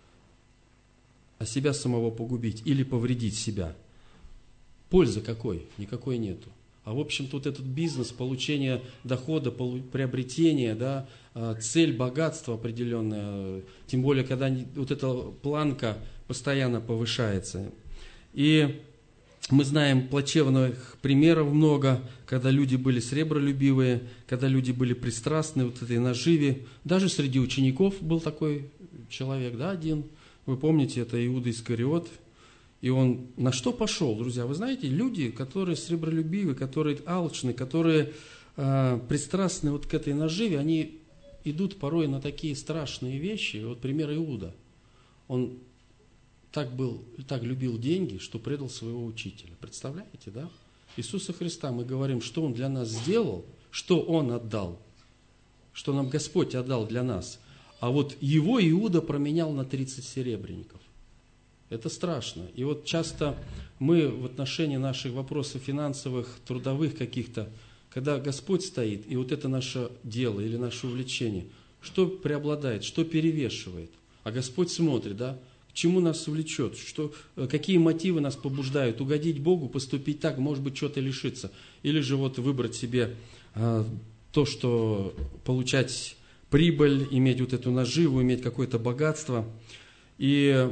А себя самого погубить или повредить себя?» Пользы какой? Никакой нету. А в общем-то вот этот бизнес, получение дохода, приобретение, да, цель богатства определенная, тем более, когда вот эта планка постоянно повышается. И мы знаем плачевных примеров много, когда люди были сребролюбивые, когда люди были пристрастны вот этой наживе. Даже среди учеников был такой человек, да, один. Вы помните, это Иуда Искариот. И он на что пошел, друзья? Вы знаете, люди, которые сребролюбивы, которые алчны, которые э, пристрастны вот к этой наживе, они идут порой на такие страшные вещи. Вот пример Иуда. Он так был, так любил деньги, что предал своего учителя. Представляете, да? Иисуса Христа мы говорим, что Он для нас сделал, что Он отдал, что нам Господь отдал для нас. А вот его Иуда променял на тридцать серебряников. Это страшно. И вот часто мы в отношении наших вопросов финансовых, трудовых каких-то, когда Господь стоит, и вот это наше дело или наше увлечение, что преобладает, что перевешивает? А Господь смотрит, да, к чему нас влечет, что, какие мотивы нас побуждают угодить Богу, поступить так, может быть, что-то лишиться. Или же вот выбрать себе а, то, что получать прибыль, иметь вот эту наживу, иметь какое-то богатство. И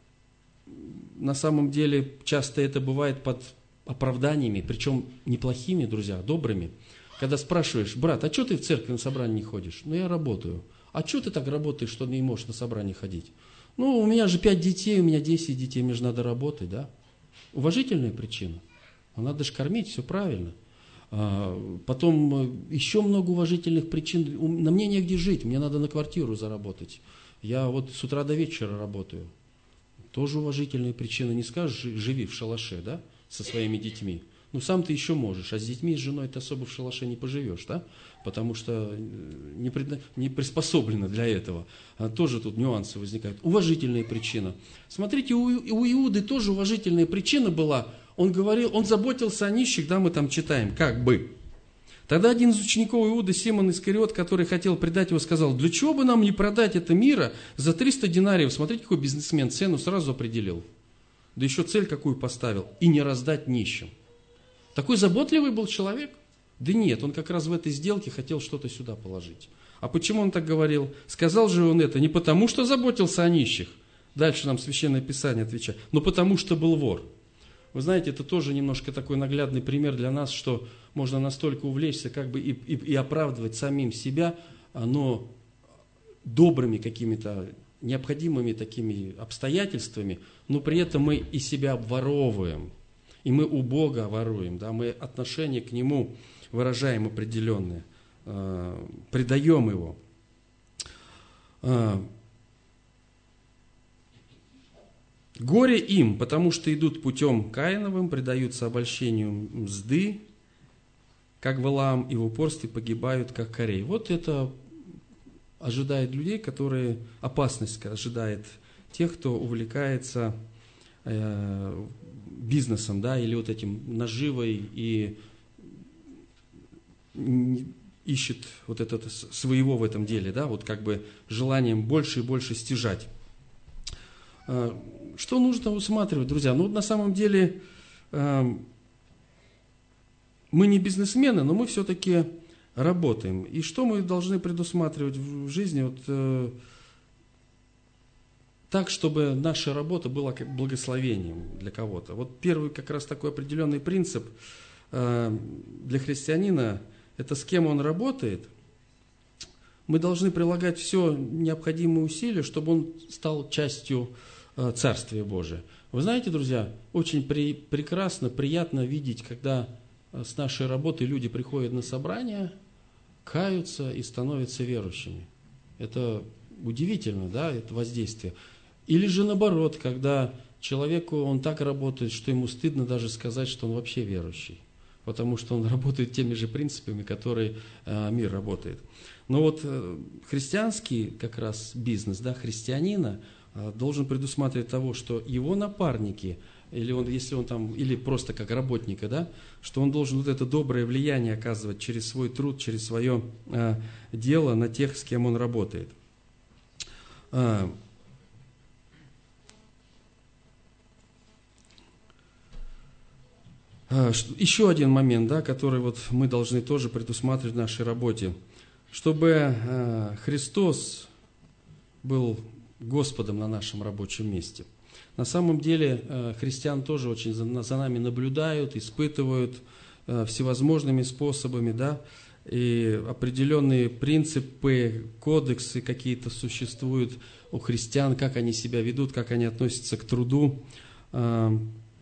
на самом деле часто это бывает под оправданиями, причем неплохими, друзья, добрыми. Когда спрашиваешь: брат, а что ты в церковь на собрание не ходишь? Ну, я работаю. А что ты так работаешь, что не можешь на собрание ходить? Ну, у меня же пять детей, у меня десять детей, мне же надо работать, да? Уважительная причина. Ну, надо же кормить, все правильно. А, потом еще много уважительных причин. На мне негде жить, мне надо на квартиру заработать. Я вот с утра до вечера работаю. Тоже уважительные причины. Не скажешь, живи в шалаше, да, со своими детьми. Ну, сам ты еще можешь, а с детьми, с женой ты особо в шалаше не поживешь, да, потому что не, пред... не приспособлено для этого. А тоже тут нюансы возникают. Уважительная причина. Смотрите, у, у Иуды тоже уважительная причина была. Он говорил, он заботился о нищих, да, мы там читаем, как бы. Тогда один из учеников Иуды, Симон Искариот, который хотел предать его, сказал: для чего бы нам не продать это мира за триста динариев? Смотрите, какой бизнесмен, цену сразу определил. Да еще цель какую поставил. И не раздать нищим. Такой заботливый был человек? Да нет, он как раз в этой сделке хотел что-то сюда положить. А почему он так говорил? Сказал же он это не потому, что заботился о нищих. Дальше нам Священное Писание отвечает. Но потому, что был вор. Вы знаете, это тоже немножко такой наглядный пример для нас, что можно настолько увлечься, как бы и, и, и оправдывать самим себя, но добрыми какими-то необходимыми такими обстоятельствами, но при этом мы и себя обворовываем, и мы у Бога воруем, да, мы отношение к Нему выражаем определенное, э, предаем Его. Э, Горе им, потому что идут путем Каиновым, предаются обольщению мзды, как Валаам, и в упорстве погибают, как Корей. Вот это ожидает людей, которые, опасность ожидает тех, кто увлекается э, бизнесом, да, или вот этим наживой и ищет вот это своего в этом деле, да, вот как бы желанием больше и больше стяжать. Что нужно усматривать, друзья? Ну, на самом деле, э, мы не бизнесмены, но мы все-таки работаем. И что мы должны предусматривать в жизни? Вот, э, так, чтобы наша работа была как благословением для кого-то. Вот первый как раз такой определенный принцип э, для христианина – это с кем он работает. Мы должны прилагать все необходимые усилия, чтобы он стал частью Царствие Божие. Вы знаете, друзья, очень при, прекрасно, приятно видеть, когда с нашей работы люди приходят на собрание, каются и становятся верующими. Это удивительно, да, это воздействие. Или же наоборот, когда человеку, он так работает, что ему стыдно даже сказать, что он вообще верующий. Потому что он работает теми же принципами, которые э, мир работает. Но вот э, христианский как раз бизнес, да, христианина э, должен предусматривать того, что его напарники, или он, если он там, или просто как работника, да, что он должен вот это доброе влияние оказывать через свой труд, через свое э, дело на тех, с кем он работает. Э, Еще один момент, да, который вот мы должны тоже предусматривать в нашей работе. Чтобы э, Христос был Господом на нашем рабочем месте. На самом деле э, христиан тоже очень за, за нами наблюдают, испытывают э, всевозможными способами, да, и определенные принципы, кодексы какие-то существуют у христиан, как они себя ведут, как они относятся к труду. Э,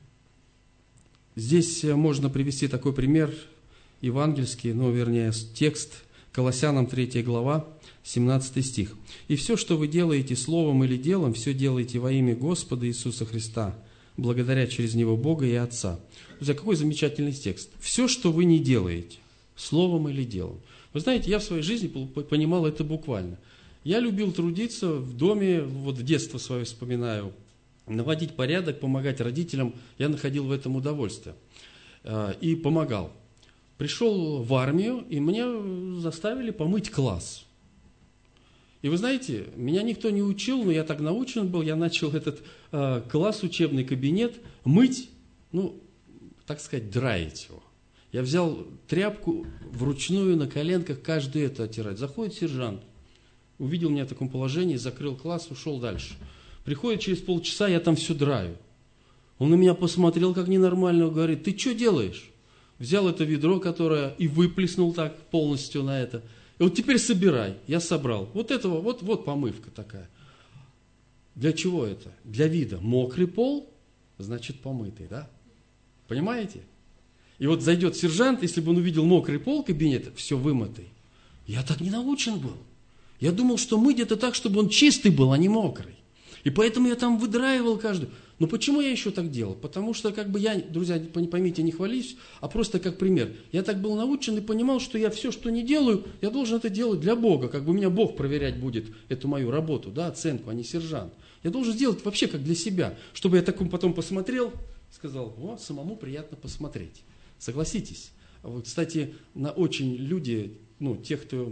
Здесь можно привести такой пример евангельский, ну, вернее, текст Колоссянам третья глава, семнадцатый стих. «И все, что вы делаете словом или делом, все делаете во имя Господа Иисуса Христа, благодаря через Него Бога и Отца». Друзья, какой замечательный текст. Все, что вы не делаете, словом или делом. Вы знаете, я в своей жизни понимал это буквально. Я любил трудиться в доме, вот в детство свое вспоминаю, наводить порядок, помогать родителям, я находил в этом удовольствие и помогал. Пришел в армию, и меня заставили помыть класс. И вы знаете, меня никто не учил, но я так научен был, я начал этот класс, учебный кабинет мыть, ну, так сказать, драить его. Я взял тряпку вручную на коленках, каждый это оттирать. Заходит сержант, увидел меня в таком положении, закрыл класс, ушел дальше. Приходит через полчаса, я там все драю. Он на меня посмотрел как ненормально, говорит: ты что делаешь? Взял это ведро, которое и выплеснул так полностью на это. И вот теперь собирай. Я собрал. Вот этого, вот, вот помывка такая. Для чего это? Для вида. Мокрый пол, значит помытый, да? Понимаете? И вот зайдет сержант, если бы он увидел мокрый пол кабинета, все вымытый. Я так не научен был. Я думал, что мыть это так, чтобы он чистый был, а не мокрый. И поэтому я там выдраивал каждую. Но почему я еще так делал? Потому что, как бы я, друзья, поймите, не хвалюсь, а просто как пример. Я так был научен и понимал, что я все, что не делаю, я должен это делать для Бога. Как бы меня Бог проверять будет эту мою работу, да, оценку, а не сержант. Я должен сделать вообще как для себя. Чтобы я таком потом посмотрел, сказал: о, самому приятно посмотреть. Согласитесь. Вот, кстати, на очень люди, ну, те, кто...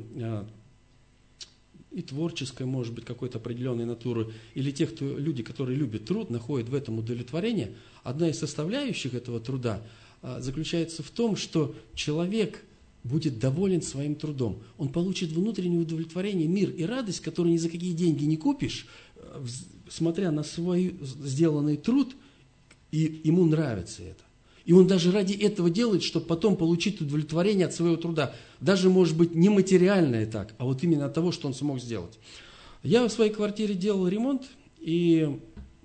и творческой, может быть, какой-то определенной натуры, или тех, кто, люди, которые любят труд, находят в этом удовлетворение, одна из составляющих этого труда а, заключается в том, что человек будет доволен своим трудом. Он получит внутреннее удовлетворение, мир и радость, которую ни за какие деньги не купишь, смотря на свой сделанный труд, и ему нравится это. И он даже ради этого делает, чтобы потом получить удовлетворение от своего труда. Даже, может быть, не материальное так, а вот именно от того, что он смог сделать. Я в своей квартире делал ремонт, и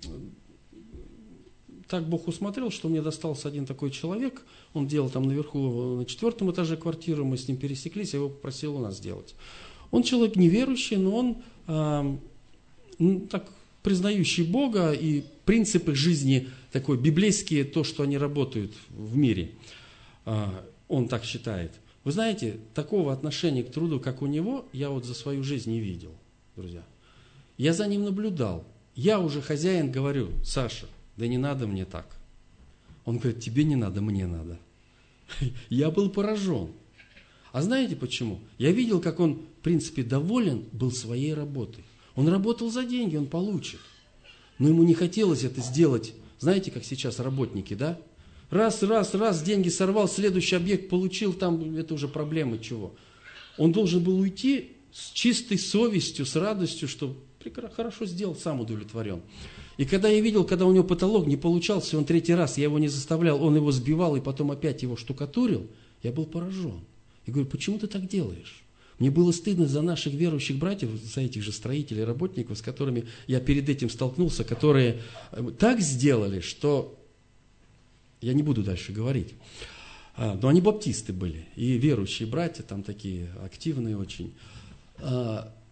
так Бог усмотрел, что мне достался один такой человек. Он делал там наверху, на четвертом этаже квартиру, мы с ним пересеклись, я его попросил у нас сделать. Он человек неверующий, но он э, ну, так признающий Бога и принципы жизни такой библейские, то, что они работают в мире. Он так считает. Вы знаете, такого отношения к труду, как у него, я вот за свою жизнь не видел, друзья. Я за ним наблюдал. Я уже хозяин говорю: Саша, да не надо мне так. Он говорит: тебе не надо, мне надо. Я был поражен. А знаете почему? Я видел, как он, в принципе, доволен был своей работой. Он работал за деньги, он получит. Но ему не хотелось это сделать. Знаете, как сейчас работники, да? Раз, раз, раз, деньги сорвал, следующий объект получил, там это уже проблемы чего. Он должен был уйти с чистой совестью, с радостью, что хорошо сделал, сам удовлетворен. И когда я видел, когда у него потолок не получался, он третий раз, я его не заставлял, он его сбивал и потом опять его штукатурил, я был поражен. Я говорю: почему ты так делаешь? Мне было стыдно за наших верующих братьев, за этих же строителей, работников, с которыми я перед этим столкнулся, которые так сделали, что я не буду дальше говорить. Но они баптисты были, и верующие братья, там такие активные очень.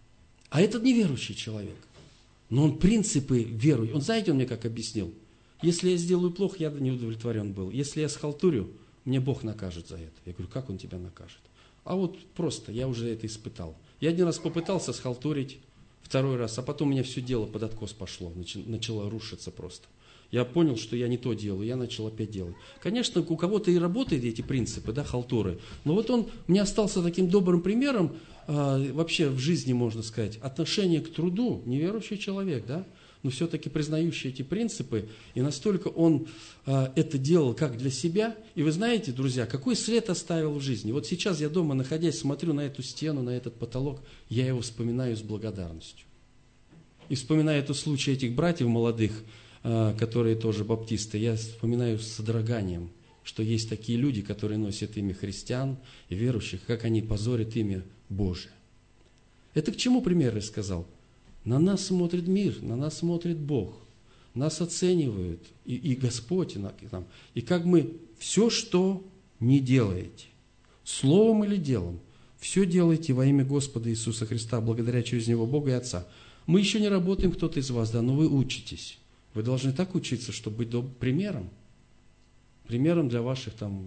А этот неверующий человек. Но он принципы верует. Он, знаете, он мне как объяснил? Если я сделаю плохо, я не удовлетворен был. Если я схалтурю, мне Бог накажет за это. Я говорю, как Он тебя накажет? А вот просто, я уже это испытал. Я один раз попытался схалтурить, второй раз, а потом у меня все дело под откос пошло, начало рушиться просто. Я понял, что я не то делаю, я начал опять делать. Конечно, у кого-то и работают эти принципы, да, халтуры. Но вот он мне остался таким добрым примером, э, вообще в жизни, можно сказать, отношение к труду, неверующий человек, да, но все-таки признающий эти принципы, и настолько он э, это делал как для себя. И вы знаете, друзья, какой след оставил в жизни. Вот сейчас я дома, находясь, смотрю на эту стену, на этот потолок, я его вспоминаю с благодарностью. И вспоминая этот случай этих братьев молодых, э, которые тоже баптисты, я вспоминаю с содроганием, что есть такие люди, которые носят имя христиан и верующих, как они позорят имя Божие. Это к чему пример я сказал? На нас смотрит мир, на нас смотрит Бог, нас оценивают, и, и Господь, и, нам, и как мы все, что не делаете, словом или делом, все делаете во имя Господа Иисуса Христа, благодаря через Него Бога и Отца. Мы еще не работаем, кто-то из вас, да, но вы учитесь. Вы должны так учиться, чтобы быть доб- примером, примером для ваших там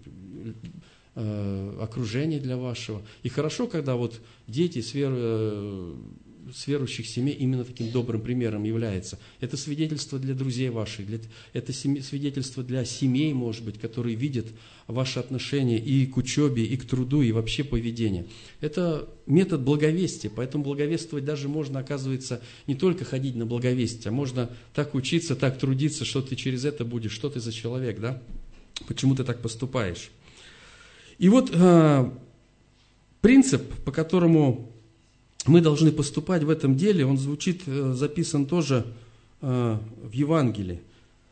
э, окружения, для вашего. И хорошо, когда вот дети с верой, э, с верующих семей именно таким добрым примером является. Это свидетельство для друзей ваших, для, это семь, свидетельство для семей, может быть, которые видят ваши отношения и к учебе, и к труду, и вообще поведение. Это метод благовестия, поэтому благовествовать даже можно, оказывается, не только ходить на благовестие, а можно так учиться, так трудиться, что ты через это будешь, что ты за человек, да? Почему ты так поступаешь? И вот э, принцип, по которому мы должны поступать в этом деле, он звучит, записан тоже э, в Евангелии.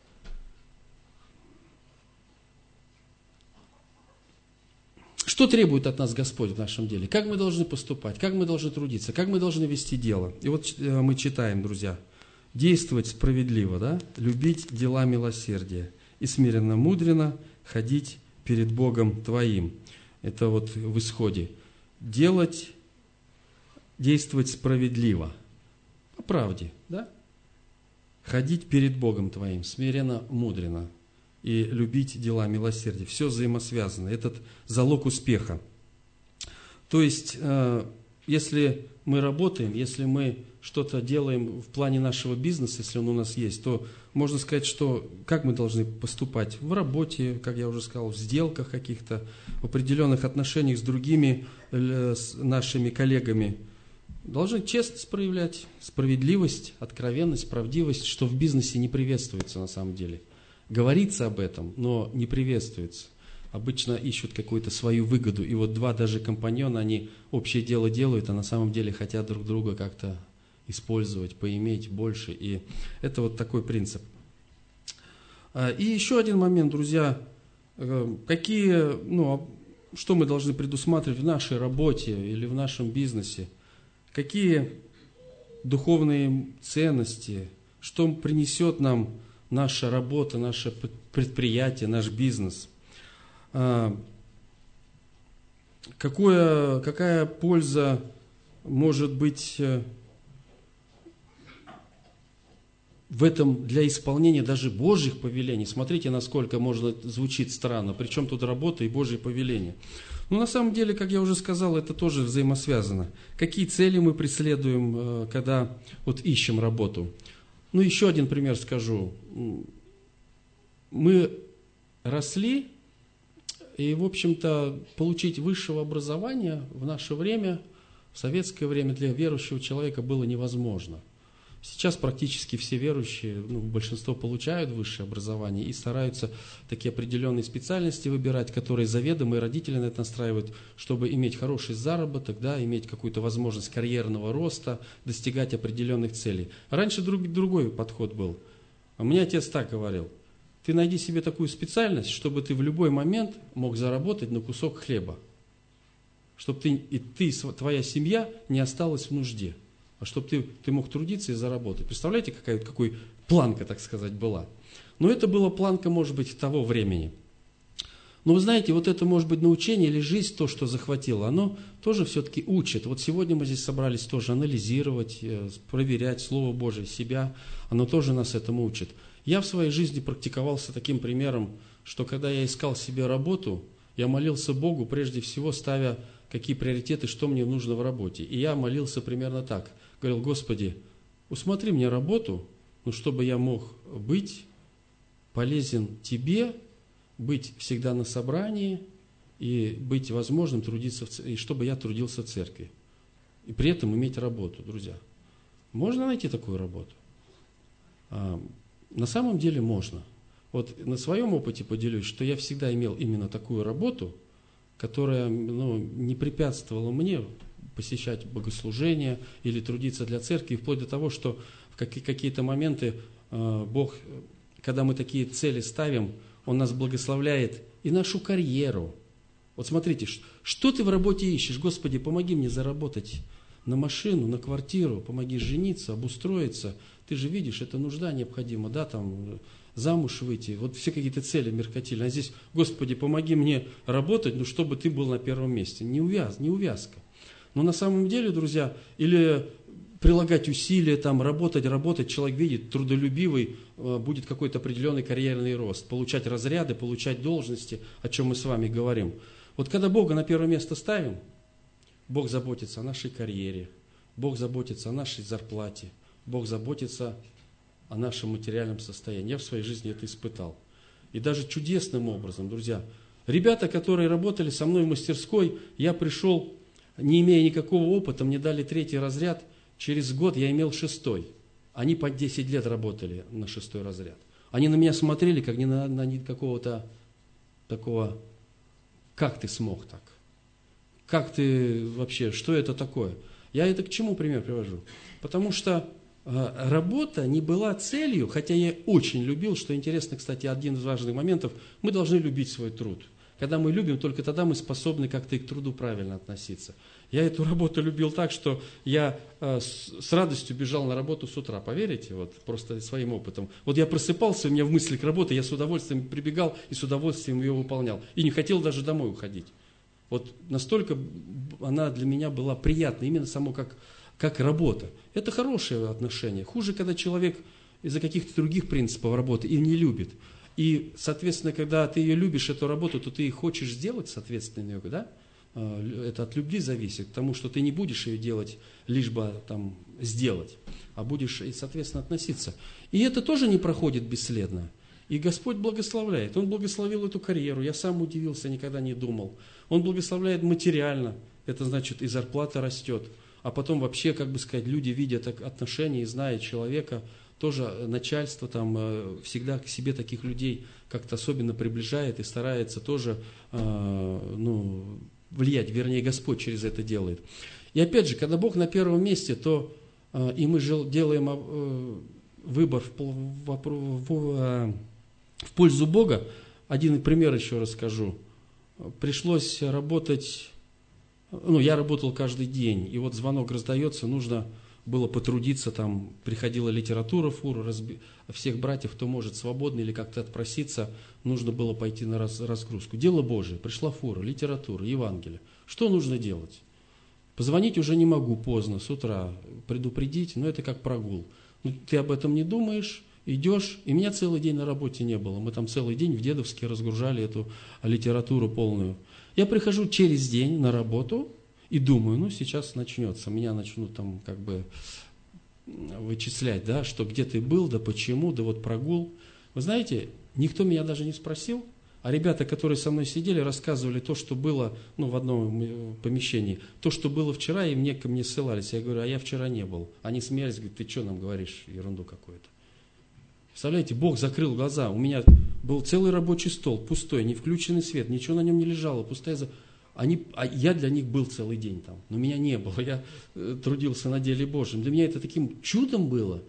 Что требует от нас Господь в нашем деле? Как мы должны поступать? Как мы должны трудиться? Как мы должны вести дело? И вот э, мы читаем, друзья. Действовать справедливо, да? Любить дела милосердия и смиренно-мудренно ходить перед Богом твоим. Это вот в Исходе. Делать Действовать справедливо, по правде, да? Ходить перед Богом твоим, смиренно, мудренно, и любить дела милосердия. Все взаимосвязано. Этот залог успеха. То есть, если мы работаем, если мы что-то делаем в плане нашего бизнеса, если он у нас есть, то можно сказать, что как мы должны поступать в работе, как я уже сказал, в сделках каких-то, в определенных отношениях с другими с нашими коллегами. Должны честность проявлять, справедливость, откровенность, правдивость, что в бизнесе не приветствуется на самом деле. Говорится об этом, но не приветствуется. Обычно ищут какую-то свою выгоду. И вот два даже компаньона, они общее дело делают, а на самом деле хотят друг друга как-то использовать, поиметь больше. И это вот такой принцип. И еще один момент, друзья. Какие, ну, что мы должны предусматривать в нашей работе или в нашем бизнесе? Какие духовные ценности, что принесет нам наша работа, наше предприятие, наш бизнес? Какое, какая польза может быть в этом для исполнения даже Божьих повелений? Смотрите, насколько можно звучит странно. Причем тут работа и Божьи повеления. Но на самом деле, как я уже сказал, это тоже взаимосвязано. Какие цели мы преследуем, когда вот ищем работу? Ну, еще один пример скажу. Мы росли, и, в общем-то, получить высшего образования в наше время, в советское время для верующего человека было невозможно. Сейчас практически все верующие, ну, большинство получают высшее образование и стараются такие определенные специальности выбирать, которые заведомо и родители на это настраивают, чтобы иметь хороший заработок, да, иметь какую-то возможность карьерного роста, достигать определенных целей. Раньше друг, другой подход был. У меня отец так говорил: ты найди себе такую специальность, чтобы ты в любой момент мог заработать на кусок хлеба, чтобы ты и ты, твоя семья не осталась в нужде. А чтобы ты, ты мог трудиться и заработать. Представляете, какая, какой планка, так сказать, была? Но это была планка, может быть, того времени. Но вы знаете, вот это может быть научение или жизнь, то, что захватило, оно тоже все-таки учит. Вот сегодня мы здесь собрались тоже анализировать, проверять Слово Божие, себя. Оно тоже нас этому учит. Я в своей жизни практиковался таким примером, что когда я искал себе работу, я молился Богу, прежде всего ставя какие приоритеты, что мне нужно в работе. И я молился примерно так. Говорил: Господи, усмотри мне работу, ну, чтобы я мог быть полезен Тебе, быть всегда на собрании и быть возможным трудиться, в, и чтобы я трудился в церкви. И при этом иметь работу, друзья. Можно найти такую работу? А, на самом деле можно. Вот на своем опыте поделюсь, что я всегда имел именно такую работу, которая, ну, не препятствовала мне посещать богослужения или трудиться для церкви, вплоть до того, что в какие-то моменты э, Бог, когда мы такие цели ставим, Он нас благословляет и нашу карьеру. Вот смотрите, что ты в работе ищешь? Господи, помоги мне заработать на машину, на квартиру, помоги жениться, обустроиться. Ты же видишь, это нужда необходима, да, там, замуж выйти. Вот все какие-то цели меркантильные. А здесь: Господи, помоги мне работать, ну, чтобы ты был на первом месте. Не, увяз, не увязка. Но на самом деле, друзья, или прилагать усилия, там, работать, работать, человек видит, трудолюбивый, будет какой-то определенный карьерный рост, получать разряды, получать должности, о чем мы с вами говорим. Вот когда Бога на первое место ставим, Бог заботится о нашей карьере, Бог заботится о нашей зарплате, Бог заботится о нашем материальном состоянии. Я в своей жизни это испытал. И даже чудесным образом, друзья. Ребята, которые работали со мной в мастерской, я пришел, не имея никакого опыта, мне дали третий разряд, через год я имел шестой. Они по десять лет работали на шестой разряд. Они на меня смотрели, как не на, на какого-то такого: как ты смог так? Как ты вообще, что это такое? Я это к чему пример привожу? Потому что э, работа не была целью, хотя я очень любил, что интересно, кстати, один из важных моментов, мы должны любить свой труд. Когда мы любим, только тогда мы способны как-то и к труду правильно относиться. Я эту работу любил так, что я э, с, с радостью бежал на работу с утра, поверите, вот просто своим опытом. Вот я просыпался, у меня в мысли к работе, я с удовольствием прибегал и с удовольствием ее выполнял. И не хотел даже домой уходить. Вот настолько она для меня была приятна, именно само как, как работа. Это хорошее отношение. Хуже, когда человек из-за каких-то других принципов работы и не любит. И, соответственно, когда ты ее любишь, эту работу, то ты и хочешь сделать, соответственно, ее, да? Это от любви зависит, потому что ты не будешь ее делать, лишь бы там сделать, а будешь, и, соответственно, относиться. И это тоже не проходит бесследно. И Господь благословляет. Он благословил эту карьеру. Я сам удивился, никогда не думал. Он благословляет материально. Это значит, и зарплата растет. А потом вообще, как бы сказать, люди видят отношения и зная человека, тоже начальство там всегда к себе таких людей как-то особенно приближает и старается тоже э, ну, влиять. Вернее, Господь через это делает. И опять же, когда Бог на первом месте, то э, и мы жил, делаем э, выбор в, в, в, в пользу Бога. Один пример еще расскажу. Пришлось работать, ну, я работал каждый день, и вот звонок раздается, нужно было потрудиться, там приходила литература, фура, разби... всех братьев, кто может свободно или как-то отпроситься, нужно было пойти на раз... разгрузку. Дело Божие, пришла фура, литература, Евангелие. Что нужно делать? Позвонить уже не могу, поздно, с утра, предупредить, но это как прогул. Ну, ты об этом не думаешь, идешь, и меня целый день на работе не было. Мы там целый день в Дедовске разгружали эту литературу полную. Я прихожу через день на работу и думаю, ну сейчас начнется, меня начнут там как бы вычислять, да, что где ты был, да почему, да вот прогул. Вы знаете, никто меня даже не спросил, а ребята, которые со мной сидели, рассказывали то, что было, ну, в одном помещении, то, что было вчера, и мне ко мне ссылались. Я говорю, а я вчера не был. Они смеялись, говорят, ты что нам говоришь, ерунду какую-то. Представляете, Бог закрыл глаза, у меня был целый рабочий стол, пустой, не включенный свет, ничего на нем не лежало, пустая... Они, а я для них был целый день там, но меня не было, я э, трудился на деле Божьем. Для меня это таким чудом было.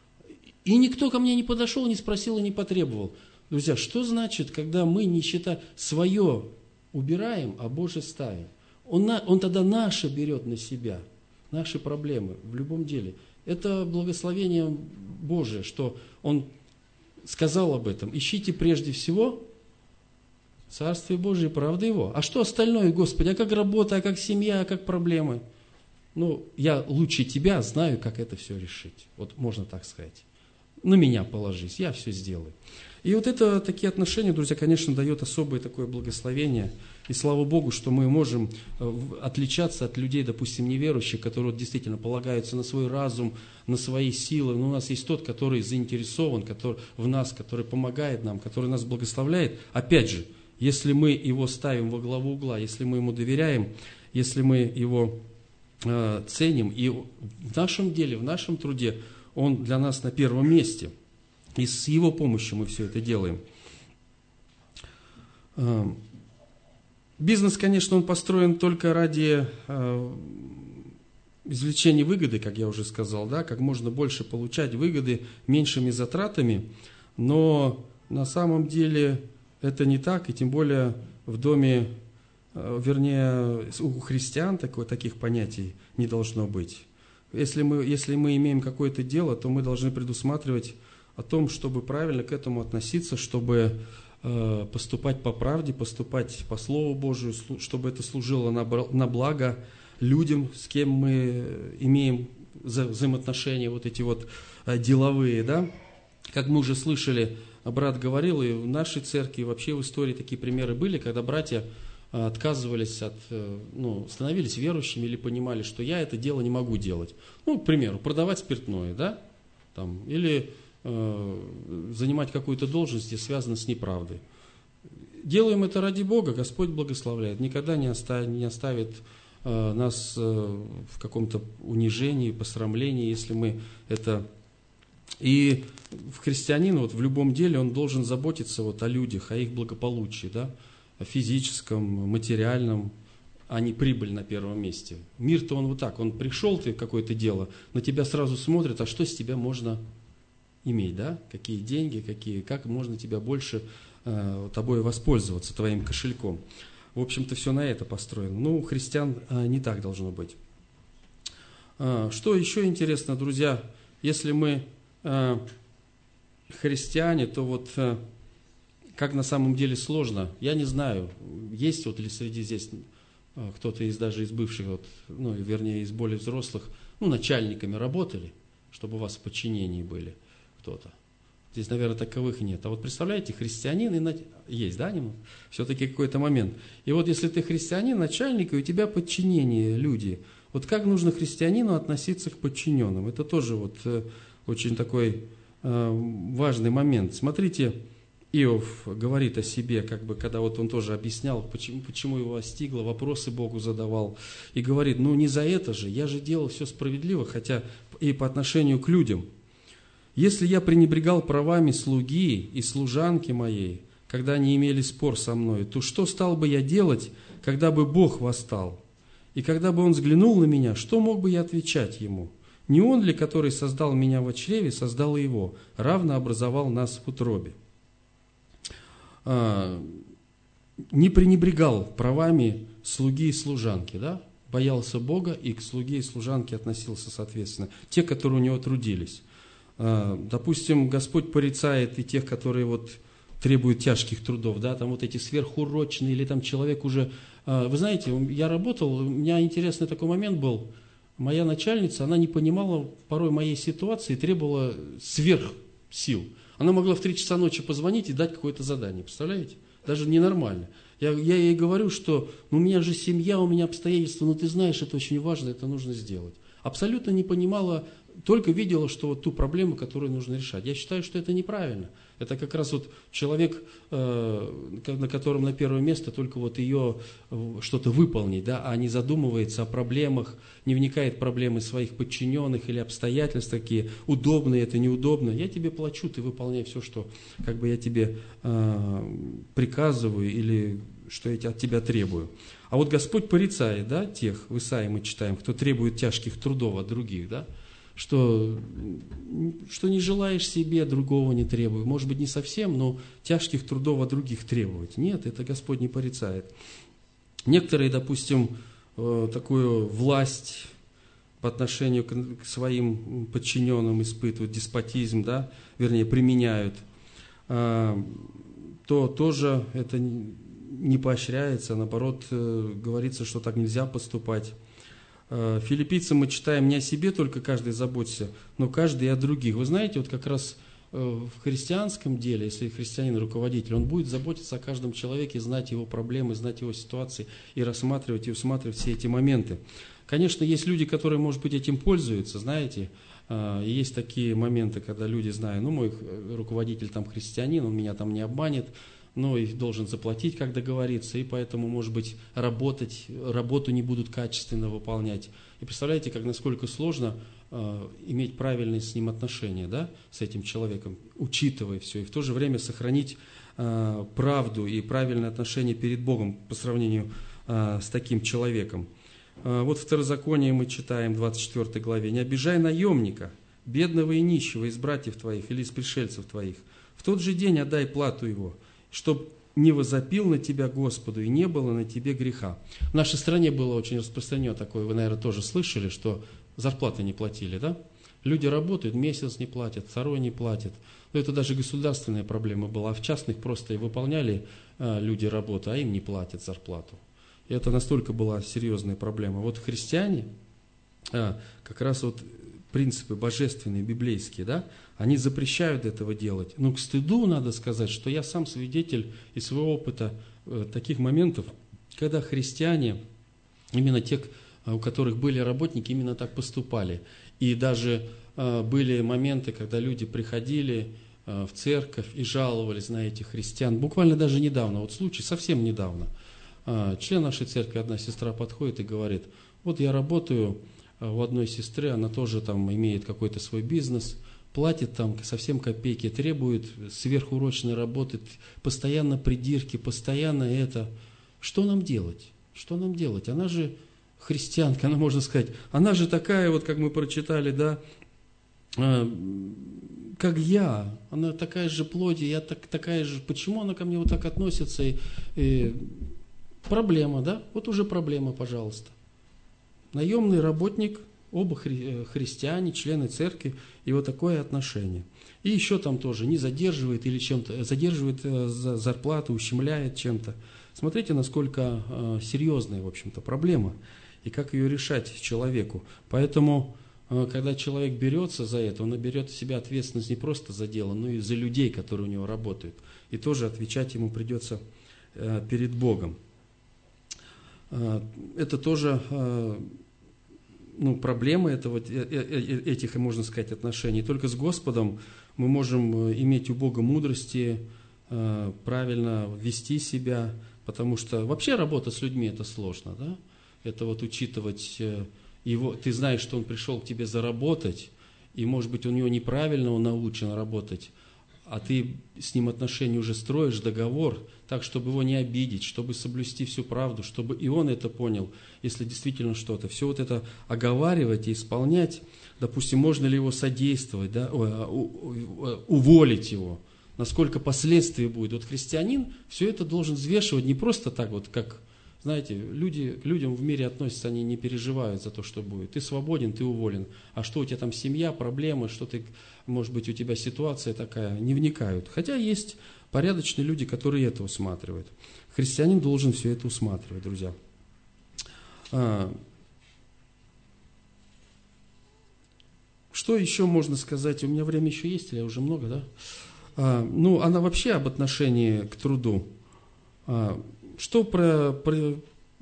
И никто ко мне не подошел, не спросил и не потребовал. Друзья, что значит, когда мы, не считая, свое убираем, а Божье ставим? Он, на, он тогда наше берет на себя, наши проблемы в любом деле. Это благословение Божие, что Он сказал об этом. Ищите прежде всего Царствие Божие, правда Его. А что остальное, Господи? А как работа, а как семья, а как проблемы? Ну, я лучше тебя знаю, как это все решить. Вот можно так сказать. На меня положись, я все сделаю. И вот это, такие отношения, друзья, конечно, дает особое такое благословение. И слава Богу, что мы можем отличаться от людей, допустим, неверующих, которые вот действительно полагаются на свой разум, на свои силы. Но у нас есть тот, который заинтересован который, в нас, который помогает нам, который нас благословляет. Опять же, если мы его ставим во главу угла, если мы ему доверяем, если мы его э, ценим, и в нашем деле, в нашем труде он для нас на первом месте. И с его помощью мы все это делаем. Бизнес, конечно, он построен только ради извлечения выгоды, как я уже сказал, да, как можно больше получать выгоды меньшими затратами, но на самом деле это не так, и тем более в доме, вернее, у христиан такой, таких понятий не должно быть. Если мы, если мы имеем какое-то дело, то мы должны предусматривать о том, чтобы правильно к этому относиться, чтобы э, поступать по правде, поступать по Слову Божию, чтобы это служило на, на благо людям, с кем мы имеем вза взаимоотношения, вот эти вот э, деловые, да. Как мы уже слышали, брат говорил, и в нашей церкви, и вообще в истории такие примеры были, когда братья э, отказывались от, э, ну, становились верующими или понимали, что я это дело не могу делать. Ну, к примеру, продавать спиртное, да, там, или занимать какую-то должность, где связано с неправдой. Делаем это ради Бога, Господь благословляет, никогда не оставит, не оставит э, нас э, в каком-то унижении, посрамлении, если мы это... И христианин вот, в любом деле он должен заботиться вот, о людях, о их благополучии, да? О физическом, материальном, а не прибыль на первом месте. Мир-то он вот так, он пришел, ты в какое-то дело, на тебя сразу смотрит, а что с тебя можно иметь, да? Какие деньги, какие, как можно тебя больше э, тобой воспользоваться, твоим кошельком. В общем-то, все на это построено. Ну, у христиан э, не так должно быть. Э, что еще интересно, друзья, если мы э, христиане, то вот э, как на самом деле сложно, я не знаю, есть вот ли среди здесь э, кто-то из даже из бывших, вот, ну, вернее, из более взрослых, ну, начальниками работали, чтобы у вас в подчинении были кто-то. Здесь, наверное, таковых нет. А вот представляете, христианин и на... есть, да, немного? Все-таки какой-то момент. И вот если ты христианин, начальник, и у тебя подчинение люди, вот как нужно христианину относиться к подчиненным? Это тоже вот э, очень такой э, важный момент. Смотрите, Иов говорит о себе, как бы, когда вот он тоже объяснял, почему, почему его остигло, вопросы Богу задавал, и говорит, ну не за это же, я же делал все справедливо, хотя и по отношению к людям. Если я пренебрегал правами слуги и служанки моей, когда они имели спор со мной, то что стал бы я делать, когда бы Бог восстал? И когда бы Он взглянул на меня, что мог бы я отвечать Ему? Не Он ли, который создал меня во чреве, создал и Его, равно образовал нас в утробе? А, не пренебрегал правами слуги и служанки, да? Боялся Бога и к слуге и служанке относился соответственно. Те, которые у Него трудились. Допустим, Господь порицает и тех, которые вот требуют тяжких трудов, да, там вот эти сверхурочные, или там человек уже... Вы знаете, я работал, у меня интересный такой момент был. Моя начальница, она не понимала порой моей ситуации, требовала сверхсил. Она могла в три часа ночи позвонить и дать какое-то задание, представляете? Даже ненормально. Я, я ей говорю, что ну, у меня же семья, у меня обстоятельства, но ты знаешь, это очень важно, это нужно сделать. Абсолютно не понимала, только видела, что вот ту проблему, которую нужно решать. Я считаю, что это неправильно. Это как раз вот человек, э, на котором на первое место только вот ее что-то выполнить, да, а не задумывается о проблемах, не вникает в проблемы своих подчиненных или обстоятельств такие, удобно это, неудобно. Я тебе плачу, ты выполняй все, что как бы я тебе э, приказываю или что я от тебя требую. А вот Господь порицает, да, тех, в Исаии мы читаем, кто требует тяжких трудов от других, да, что, что не желаешь себе, другого не требуй. Может быть, не совсем, но тяжких трудов от других требовать. Нет, это Господь не порицает. Некоторые, допустим, такую власть по отношению к своим подчиненным испытывают, деспотизм, да, вернее, применяют, то тоже это не поощряется, наоборот, говорится, что так нельзя поступать. Филиппийцам мы читаем: не о себе только каждый заботится, но каждый и о других. Вы знаете, вот как раз в христианском деле, если христианин руководитель, он будет заботиться о каждом человеке, знать его проблемы, знать его ситуации и рассматривать и усматривать все эти моменты. Конечно, есть люди, которые, может быть, этим пользуются, знаете. Есть такие моменты, когда люди знают: ну, мой руководитель там христианин, он меня там не обманет, но и должен заплатить, как договориться, и поэтому, может быть, работать, работу не будут качественно выполнять. И представляете, как насколько сложно э, иметь правильные с ним отношения, да, с этим человеком, учитывая все, и в то же время сохранить э, правду и правильное отношение перед Богом по сравнению э, с таким человеком. Э, вот в Второзаконии мы читаем в двадцать четвёртой главе: «Не обижай наемника, бедного и нищего из братьев твоих или из пришельцев твоих. В тот же день отдай плату его, чтоб не возопил на тебя Господу, и не было на тебе греха». В нашей стране было очень распространено такое, вы, наверное, тоже слышали, что зарплаты не платили, да? Люди работают, месяц не платят, второй не платят. Но это даже государственная проблема была, а в частных просто и выполняли а, люди работу, а им не платят зарплату. И это настолько была серьезная проблема. Вот христиане, а, как раз вот принципы божественные, библейские, да, они запрещают этого делать. Но к стыду надо сказать, что я сам свидетель из своего опыта э, таких моментов, когда христиане, именно те, у которых были работники, именно так поступали. И даже э, были моменты, когда люди приходили э, в церковь и жаловались на этих христиан. Буквально даже недавно, вот случай совсем недавно. Э, член нашей церкви, одна сестра подходит и говорит: вот я работаю у одной сестры, она тоже там имеет какой-то свой бизнес, платит там совсем копейки, требует сверхурочной работы, постоянно придирки, постоянно это. Что нам делать? Что нам делать? Она же христианка, она, можно сказать, она же такая, вот как мы прочитали, да, э, как я, она такая же плоть, я так, такая же, почему она ко мне вот так относится? И, и, проблема, да? Вот уже проблема, пожалуйста. Наемный работник, оба хри- христиане, члены церкви, и вот такое отношение. И еще там тоже не задерживает или чем-то, задерживает э, за зарплату, ущемляет чем-то. Смотрите, насколько э, серьезная, в общем-то, проблема, и как ее решать человеку. Поэтому, э, когда человек берется за это, он берет в себя ответственность не просто за дело, но и за людей, которые у него работают. И тоже отвечать ему придется э, перед Богом. Э, это тоже... Э, Ну, проблема этого, этих, можно сказать, отношений. Только с Господом мы можем иметь у Бога мудрости, правильно вести себя, потому что вообще работа с людьми – это сложно, да? Это вот учитывать его, ты знаешь, что он пришел к тебе заработать, и, может быть, у него неправильно он научен работать, а ты с ним отношения уже строишь, договор, так, чтобы его не обидеть, чтобы соблюсти всю правду, чтобы и он это понял, если действительно что-то. Все вот это оговаривать и исполнять, допустим, можно ли его содействовать, да, уволить его, насколько последствия будет. Вот христианин все это должен взвешивать не просто так вот, как, знаете, люди, к людям в мире относятся, они не переживают за то, что будет. Ты свободен, ты уволен. А что у тебя там семья, проблемы, что ты, может быть, у тебя ситуация такая, не вникают. Хотя есть порядочные люди, которые это усматривают. Христианин должен все это усматривать, друзья. А, что еще можно сказать? У меня время еще есть, или уже много, да? А, ну, она вообще об отношении к труду. А, Что, про, про,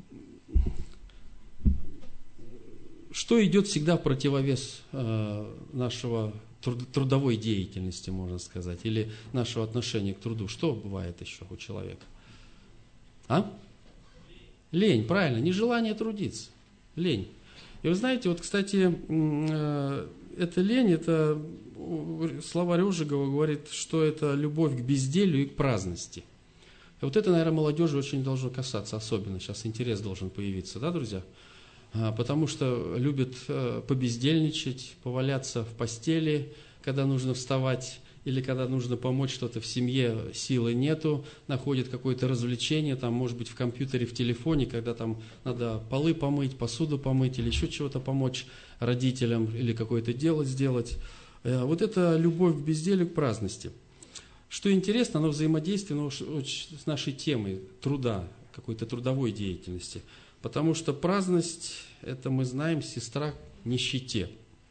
что идет всегда в противовес э, нашего труд, трудовой деятельности, можно сказать, или нашего отношения к труду? Что бывает еще у человека? А? Лень, правильно, нежелание трудиться. Лень. И вы знаете, вот, кстати, э, эта лень, это словарь Ожегова говорит, что это любовь к безделью и к праздности. И вот это, наверное, молодежи очень должно касаться, особенно сейчас интерес должен появиться, да, друзья? Потому что любят побездельничать, поваляться в постели, когда нужно вставать, или когда нужно помочь что-то в семье, силы нету, находят какое-то развлечение, там, может быть, в компьютере, в телефоне, когда там надо полы помыть, посуду помыть, или еще чего-то помочь родителям, или какое-то дело сделать. Вот это любовь к безделью, к праздности. Что интересно, оно взаимодействует с нашей темой труда, какой-то трудовой деятельности. Потому что праздность, это мы знаем, сестра нищете.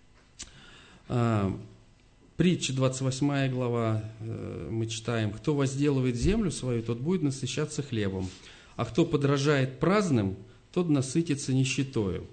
Притча, двадцать восьмая глава, мы читаем: «Кто возделывает землю свою, тот будет насыщаться хлебом, а кто подражает праздным, тот насытится нищетою».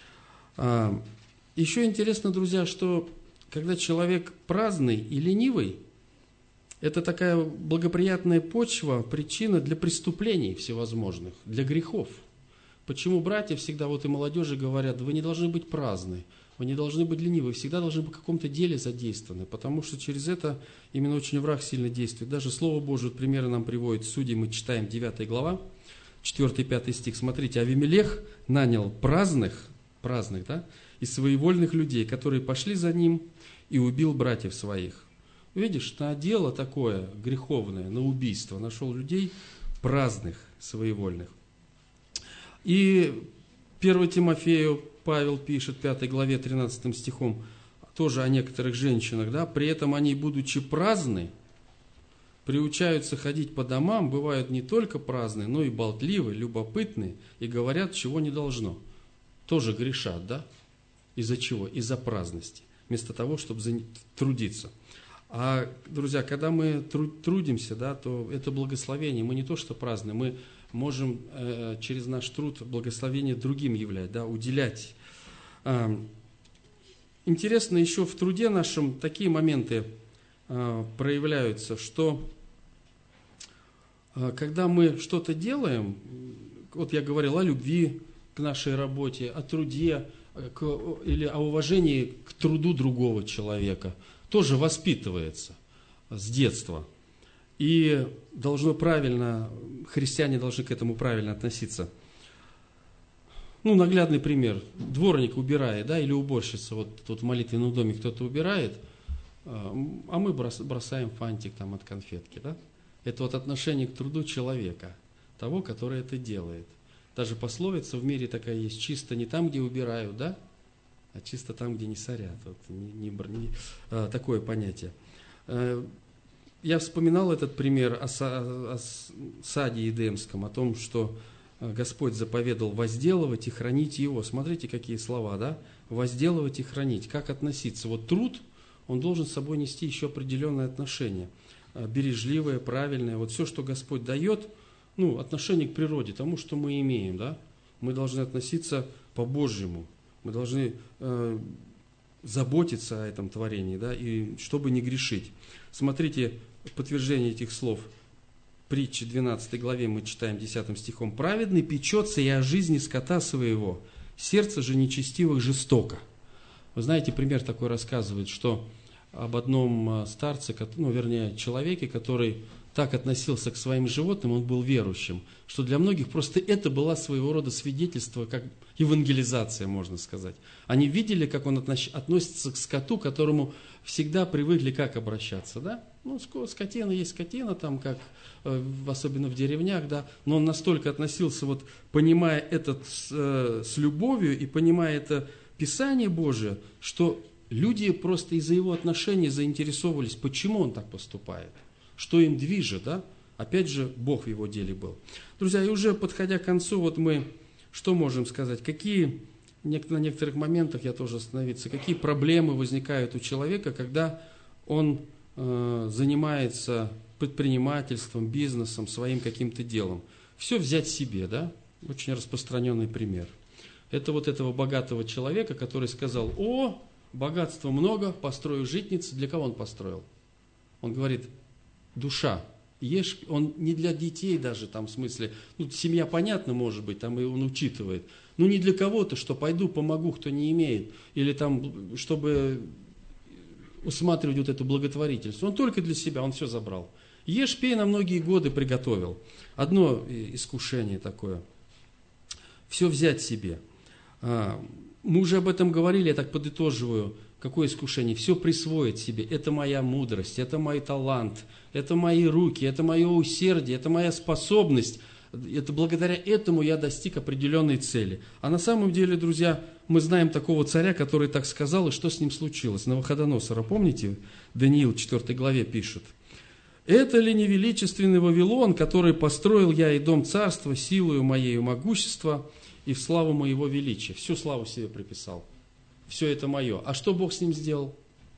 Еще интересно, друзья, что когда человек праздный и ленивый, это такая благоприятная почва, причина для преступлений всевозможных, для грехов. Почему братья всегда, вот и молодежи говорят: вы не должны быть праздны, вы не должны быть ленивы, вы всегда должны быть в каком-то деле задействованы, потому что через это именно очень враг сильно действует. Даже Слово Божие примеры нам приводит. Судей мы читаем, девятая глава, четвёртый-пятый стих. Смотрите, Авимелех нанял праздных, праздных, да, и своевольных людей, которые пошли за ним, и убил братьев своих. Видишь, на дело такое греховное, на убийство нашел людей праздных, своевольных. И первое Тимофею Павел пишет, пятой главе, тринадцатым стихом, тоже о некоторых женщинах, да, при этом они, будучи праздны, приучаются ходить по домам, бывают не только праздны, но и болтливы, любопытны, и говорят, чего не должно. Тоже грешат, да? Из-за чего? Из-за праздности, вместо того, чтобы трудиться. А, друзья, когда мы трудимся, да, то это благословение. Мы не то что праздны, мы можем э, через наш труд благословение другим являть, да, уделять. Э, интересно, еще в труде нашем такие моменты э, проявляются, что э, когда мы что-то делаем, вот я говорил о любви к нашей работе, о труде, к, или о уважении к труду другого человека, тоже воспитывается с детства. И должно правильно, христиане должны к этому правильно относиться. Ну, наглядный пример. Дворник убирает, да, или уборщица, вот тут в молитвенном доме кто-то убирает, а мы бросаем фантик там от конфетки, да. Это вот отношение к труду человека, того, который это делает. Даже пословица в мире такая есть: чисто не там, где убирают, да, а чисто там, где не сорят. Вот, не, не, не, а, такое понятие. Я вспоминал этот пример о, о, о саде Эдемском, о том, что Господь заповедал возделывать и хранить его. Смотрите, какие слова, да? Возделывать и хранить. Как относиться? Вот труд, он должен с собой нести еще определенное отношение. Бережливое, правильное. Вот все, что Господь дает, ну, отношение к природе, тому, что мы имеем, да? Мы должны относиться по-божьему. Мы должны э, заботиться о этом творении, да, и чтобы не грешить. Смотрите, в подтверждение этих слов, притчи двенадцатой главе мы читаем десятым стихом: «Праведный печется и о жизни скота своего, сердце же нечестивых жестоко». Вы знаете, пример такой рассказывает, что об одном старце, ну, вернее, человеке, который так относился к своим животным, он был верующим, что для многих просто это было своего рода свидетельство, как евангелизация, можно сказать. Они видели, как он относится к скоту, к которому всегда привыкли как обращаться, да? Ну, скотина есть скотина, там, как, особенно в деревнях, да, но он настолько относился, вот, понимая это с, с любовью и понимая это Писание Божие, что люди просто из-за его отношений заинтересовывались, почему он так поступает. Что им движет, да? Опять же, Бог в его деле был. Друзья, и уже подходя к концу, вот мы что можем сказать? Какие, на некоторых моментах я тоже остановиться, какие проблемы возникают у человека, когда он э, занимается предпринимательством, бизнесом, своим каким-то делом? Все взять себе, да? Очень распространенный пример. Это вот этого богатого человека, который сказал: о, богатства много, построю житницы. Для кого он построил? Он говорит: душа, ешь, он не для детей даже, там, в смысле, ну, семья, понятно, может быть, там и он учитывает, но не для кого-то, что пойду помогу, кто не имеет, или там, чтобы усматривать вот эту благотворительность. Он только для себя, он все забрал. Ешь, пей, на многие годы приготовил. Одно искушение такое. Все взять себе. Мы уже об этом говорили, я так подытоживаю. Какое искушение? Все присвоить себе. Это моя мудрость, это мой талант, это мои руки, это мое усердие, это моя способность. Это благодаря этому я достиг определенной цели. А на самом деле, друзья, мы знаем такого царя, который так сказал, и что с ним случилось. Навуходоносора, помните? Даниил в четвёртой главе пишет. Это ли не величественный Вавилон, который построил я и дом царства, силою моею могущества и в славу моего величия? Всю славу себе приписал. Все это мое. А что Бог с ним сделал?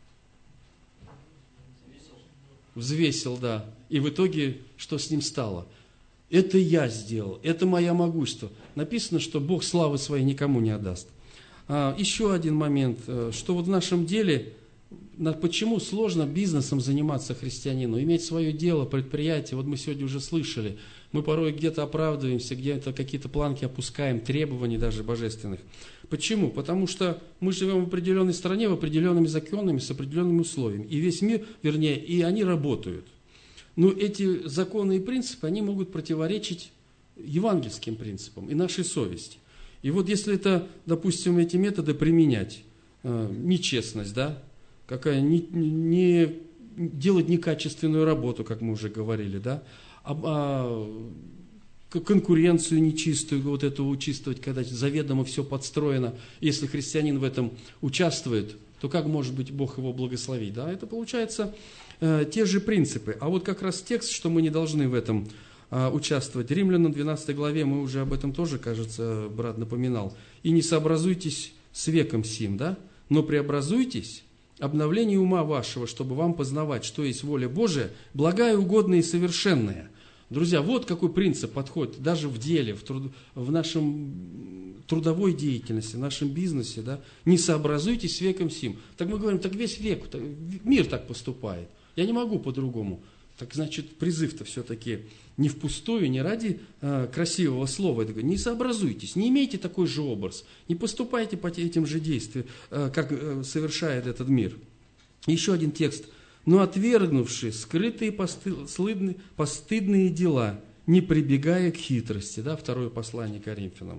Взвесил, да. И в итоге, что с ним стало? Это я сделал, это мое могущество. Написано, что Бог славы своей никому не отдаст. А, еще один момент, что вот в нашем деле, почему сложно бизнесом заниматься христианину, иметь свое дело, предприятие. Вот мы сегодня уже слышали, мы порой где-то оправдываемся, где-то какие-то планки опускаем, требований даже божественных. Почему? Потому что мы живем в определенной стране, в определенными законами, с определенными условиями. И весь мир, вернее, и они работают. Но эти законы и принципы, они могут противоречить евангельским принципам и нашей совести. И вот если это, допустим, эти методы применять, э, нечестность, да, какая, не, не, делать некачественную работу, как мы уже говорили, да, а, а, конкуренцию нечистую, вот это учитывать, когда заведомо все подстроено, если христианин в этом участвует, то как может быть Бог его благословить? Да? Это получается э, те же принципы. А вот как раз текст, что мы не должны в этом э, участвовать. Римлянам двенадцатой главе, мы уже об этом тоже, кажется, брат напоминал. «И не сообразуйтесь с веком сим, да? Но преобразуйтесь обновление ума вашего, чтобы вам познавать, что есть воля Божия, благая, угодная и совершенная». Друзья, вот какой принцип подходит даже в деле, в, труд, в нашем трудовой деятельности, в нашем бизнесе. Да? Не сообразуйтесь с веком сим. Так мы говорим, так весь век, так, мир так поступает. Я не могу по-другому. Так значит, призыв-то все-таки не впустую, не ради э, красивого слова. Это, не сообразуйтесь, не имейте такой же образ, не поступайте по этим же действиям, э, как э, совершает этот мир. Еще один текст. «Но отвергнувши скрытые постыдные, постыдные дела, не прибегая к хитрости». Да, второе послание Коринфянам.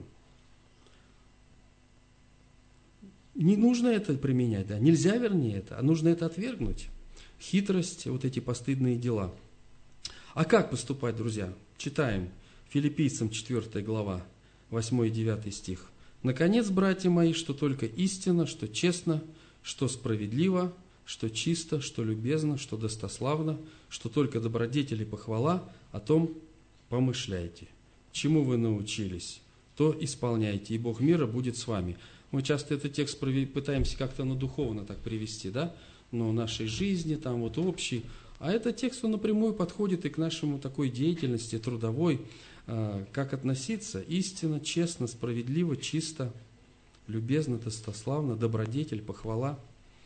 Не нужно это применять, да, нельзя, вернее, это, а нужно это отвергнуть. Хитрость, вот эти постыдные дела. А как поступать, друзья? Читаем Филиппийцам четвёртая глава, восьмой и девятый стих. «Наконец, братья мои, что только истинно, что честно, что справедливо, что чисто, что любезно, что достославно, что только добродетель и похвала, о том помышляйте. Чему вы научились, то исполняйте, и Бог мира будет с вами». Мы часто этот текст пытаемся как-то на духовно так привести, да? Но нашей жизни, там вот общий. А этот текст, он напрямую подходит и к нашему такой деятельности трудовой. Как относиться? Истинно, честно, справедливо, чисто, любезно, достославно, добродетель, похвала.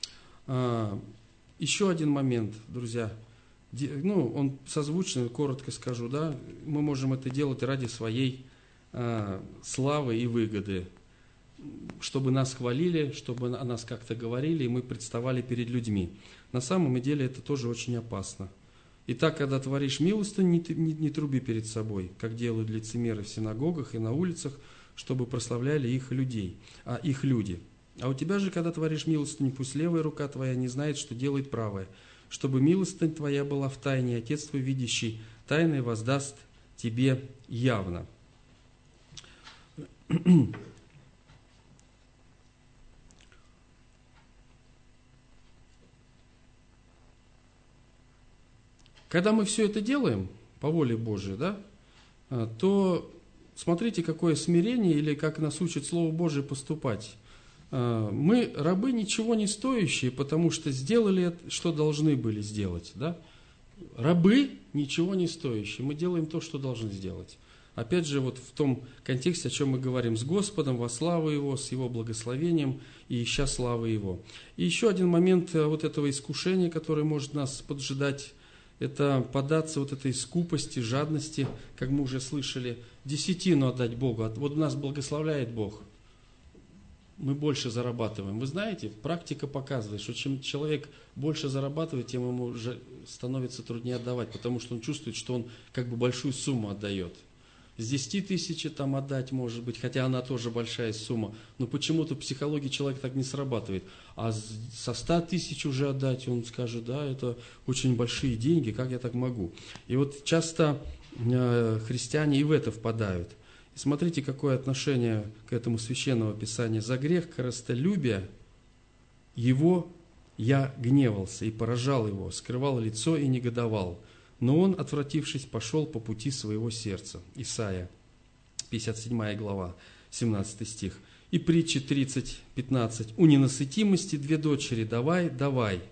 Еще один момент, друзья. Ну, он созвучный, коротко скажу, да? Мы можем это делать ради своей славы и выгоды. Чтобы нас хвалили, чтобы о нас как-то говорили, и мы представали перед людьми. На самом деле это тоже очень опасно. Итак, когда творишь милостыню, не, не, не труби перед собой, как делают лицемеры в синагогах и на улицах, чтобы прославляли их людей, а их люди. А у тебя же, когда творишь милостыню, пусть левая рука твоя не знает, что делает правая, чтобы милостынь твоя была в тайне, Отец твой видящий тайное воздаст тебе явно. Когда мы все это делаем по воле Божией, да, то смотрите, какое смирение или как нас учит Слово Божие поступать. Мы рабы ничего не стоящие, потому что сделали, что должны были сделать. Да? Рабы ничего не стоящие, мы делаем то, что должны сделать. Опять же, вот в том контексте, о чем мы говорим, с Господом, во славу Его, с Его благословением и ища славы Его. И еще один момент вот этого искушения, которое может нас поджидать, это поддаться вот этой скупости, жадности, как мы уже слышали, десятину отдать Богу. Вот нас благословляет Бог, мы больше зарабатываем. Вы знаете, практика показывает, что чем человек больше зарабатывает, тем ему уже становится труднее отдавать, потому что он чувствует, что он как бы большую сумму отдает. С десяти тысяч там отдать, может быть, хотя она тоже большая сумма, но почему-то в психологии человека так не срабатывает. А со ста тысяч уже отдать, он скажет, да, это очень большие деньги, как я так могу? И вот часто э, христиане и в это впадают. И смотрите, какое отношение к этому священному писанию. «За грех корыстолюбия его я гневался и поражал его, скрывал лицо и негодовал. но он, отвратившись, пошел по пути своего сердца. Исайя, пятьдесят седьмая глава, семнадцатый стих. И притча тридцать пятнадцать. «У ненасытимости две дочери, давай, давай».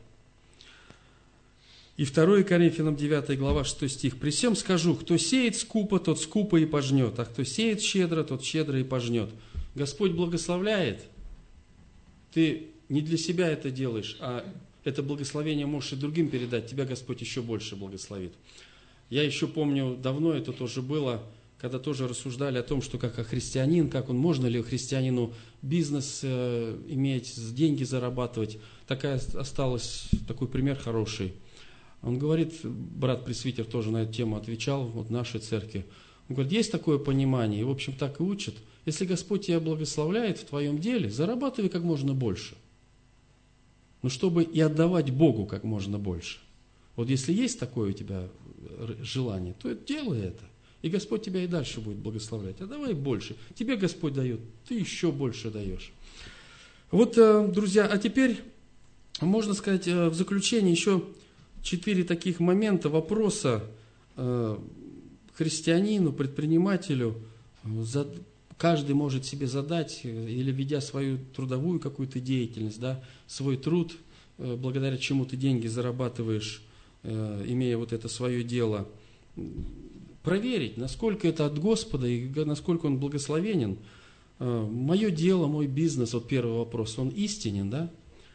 И второе Коринфянам девятая глава, шестой стих. «При сем скажу, кто сеет скупо, тот скупо и пожнет, а кто сеет щедро, тот щедро и пожнет». Господь благословляет. Ты не для себя это делаешь, а это благословение можешь и другим передать. Тебя Господь еще больше благословит. Я еще помню, давно это тоже было, когда тоже рассуждали о том, что как христианин, как он, можно ли христианину бизнес э, иметь, деньги зарабатывать. Такая осталась, такой пример хороший. Он говорит, брат пресвитер тоже на эту тему отвечал, вот в нашей церкви. Он говорит, есть такое понимание, и в общем так и учат. Если Господь тебя благословляет в твоем деле, зарабатывай как можно больше. Но чтобы и отдавать Богу как можно больше. Вот если есть такое у тебя желание, то делай это. И Господь тебя и дальше будет благословлять. А давай больше. Тебе Господь дает, ты еще больше даешь. Вот, друзья, а теперь, можно сказать, в заключение еще четыре таких момента вопроса христианину, предпринимателю. Каждый может себе задать, или ведя свою трудовую какую-то деятельность, да, свой труд, благодаря чему ты деньги зарабатываешь, имея вот это свое дело, проверить, насколько это от Господа и насколько он благословенен. Мое дело, мой бизнес, вот первый вопрос, он истинен, да?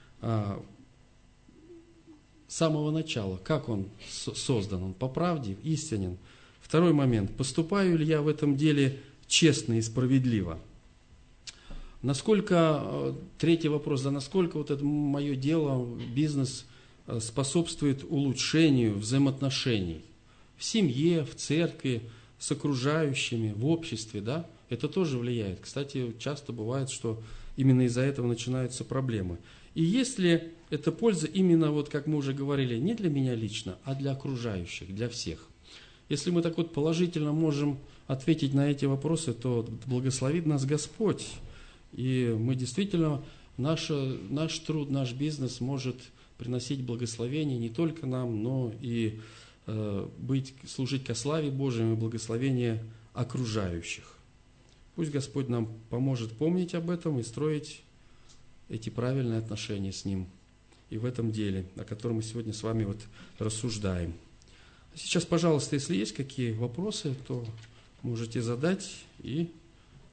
С самого начала, как он создан, он по правде, истинен. Второй момент, поступаю ли я в этом деле честно и справедливо? Насколько, третий вопрос, да, насколько вот это мое дело, бизнес способствует улучшению взаимоотношений в семье, в церкви, с окружающими, в обществе, да? Это тоже влияет. Кстати, часто бывает, что именно из-за этого начинаются проблемы. И если эта польза именно, вот как мы уже говорили, не для меня лично, а для окружающих, для всех. Если мы так вот положительно можем ответить на эти вопросы, то благословит нас Господь. И мы действительно, наш, наш труд, наш бизнес может приносить благословение не только нам, но и э, быть, служить ко славе Божией и благословение окружающих. Пусть Господь нам поможет помнить об этом и строить эти правильные отношения с Ним и в этом деле, о котором мы сегодня с вами вот рассуждаем. Сейчас, пожалуйста, если есть какие вопросы, то можете задать, и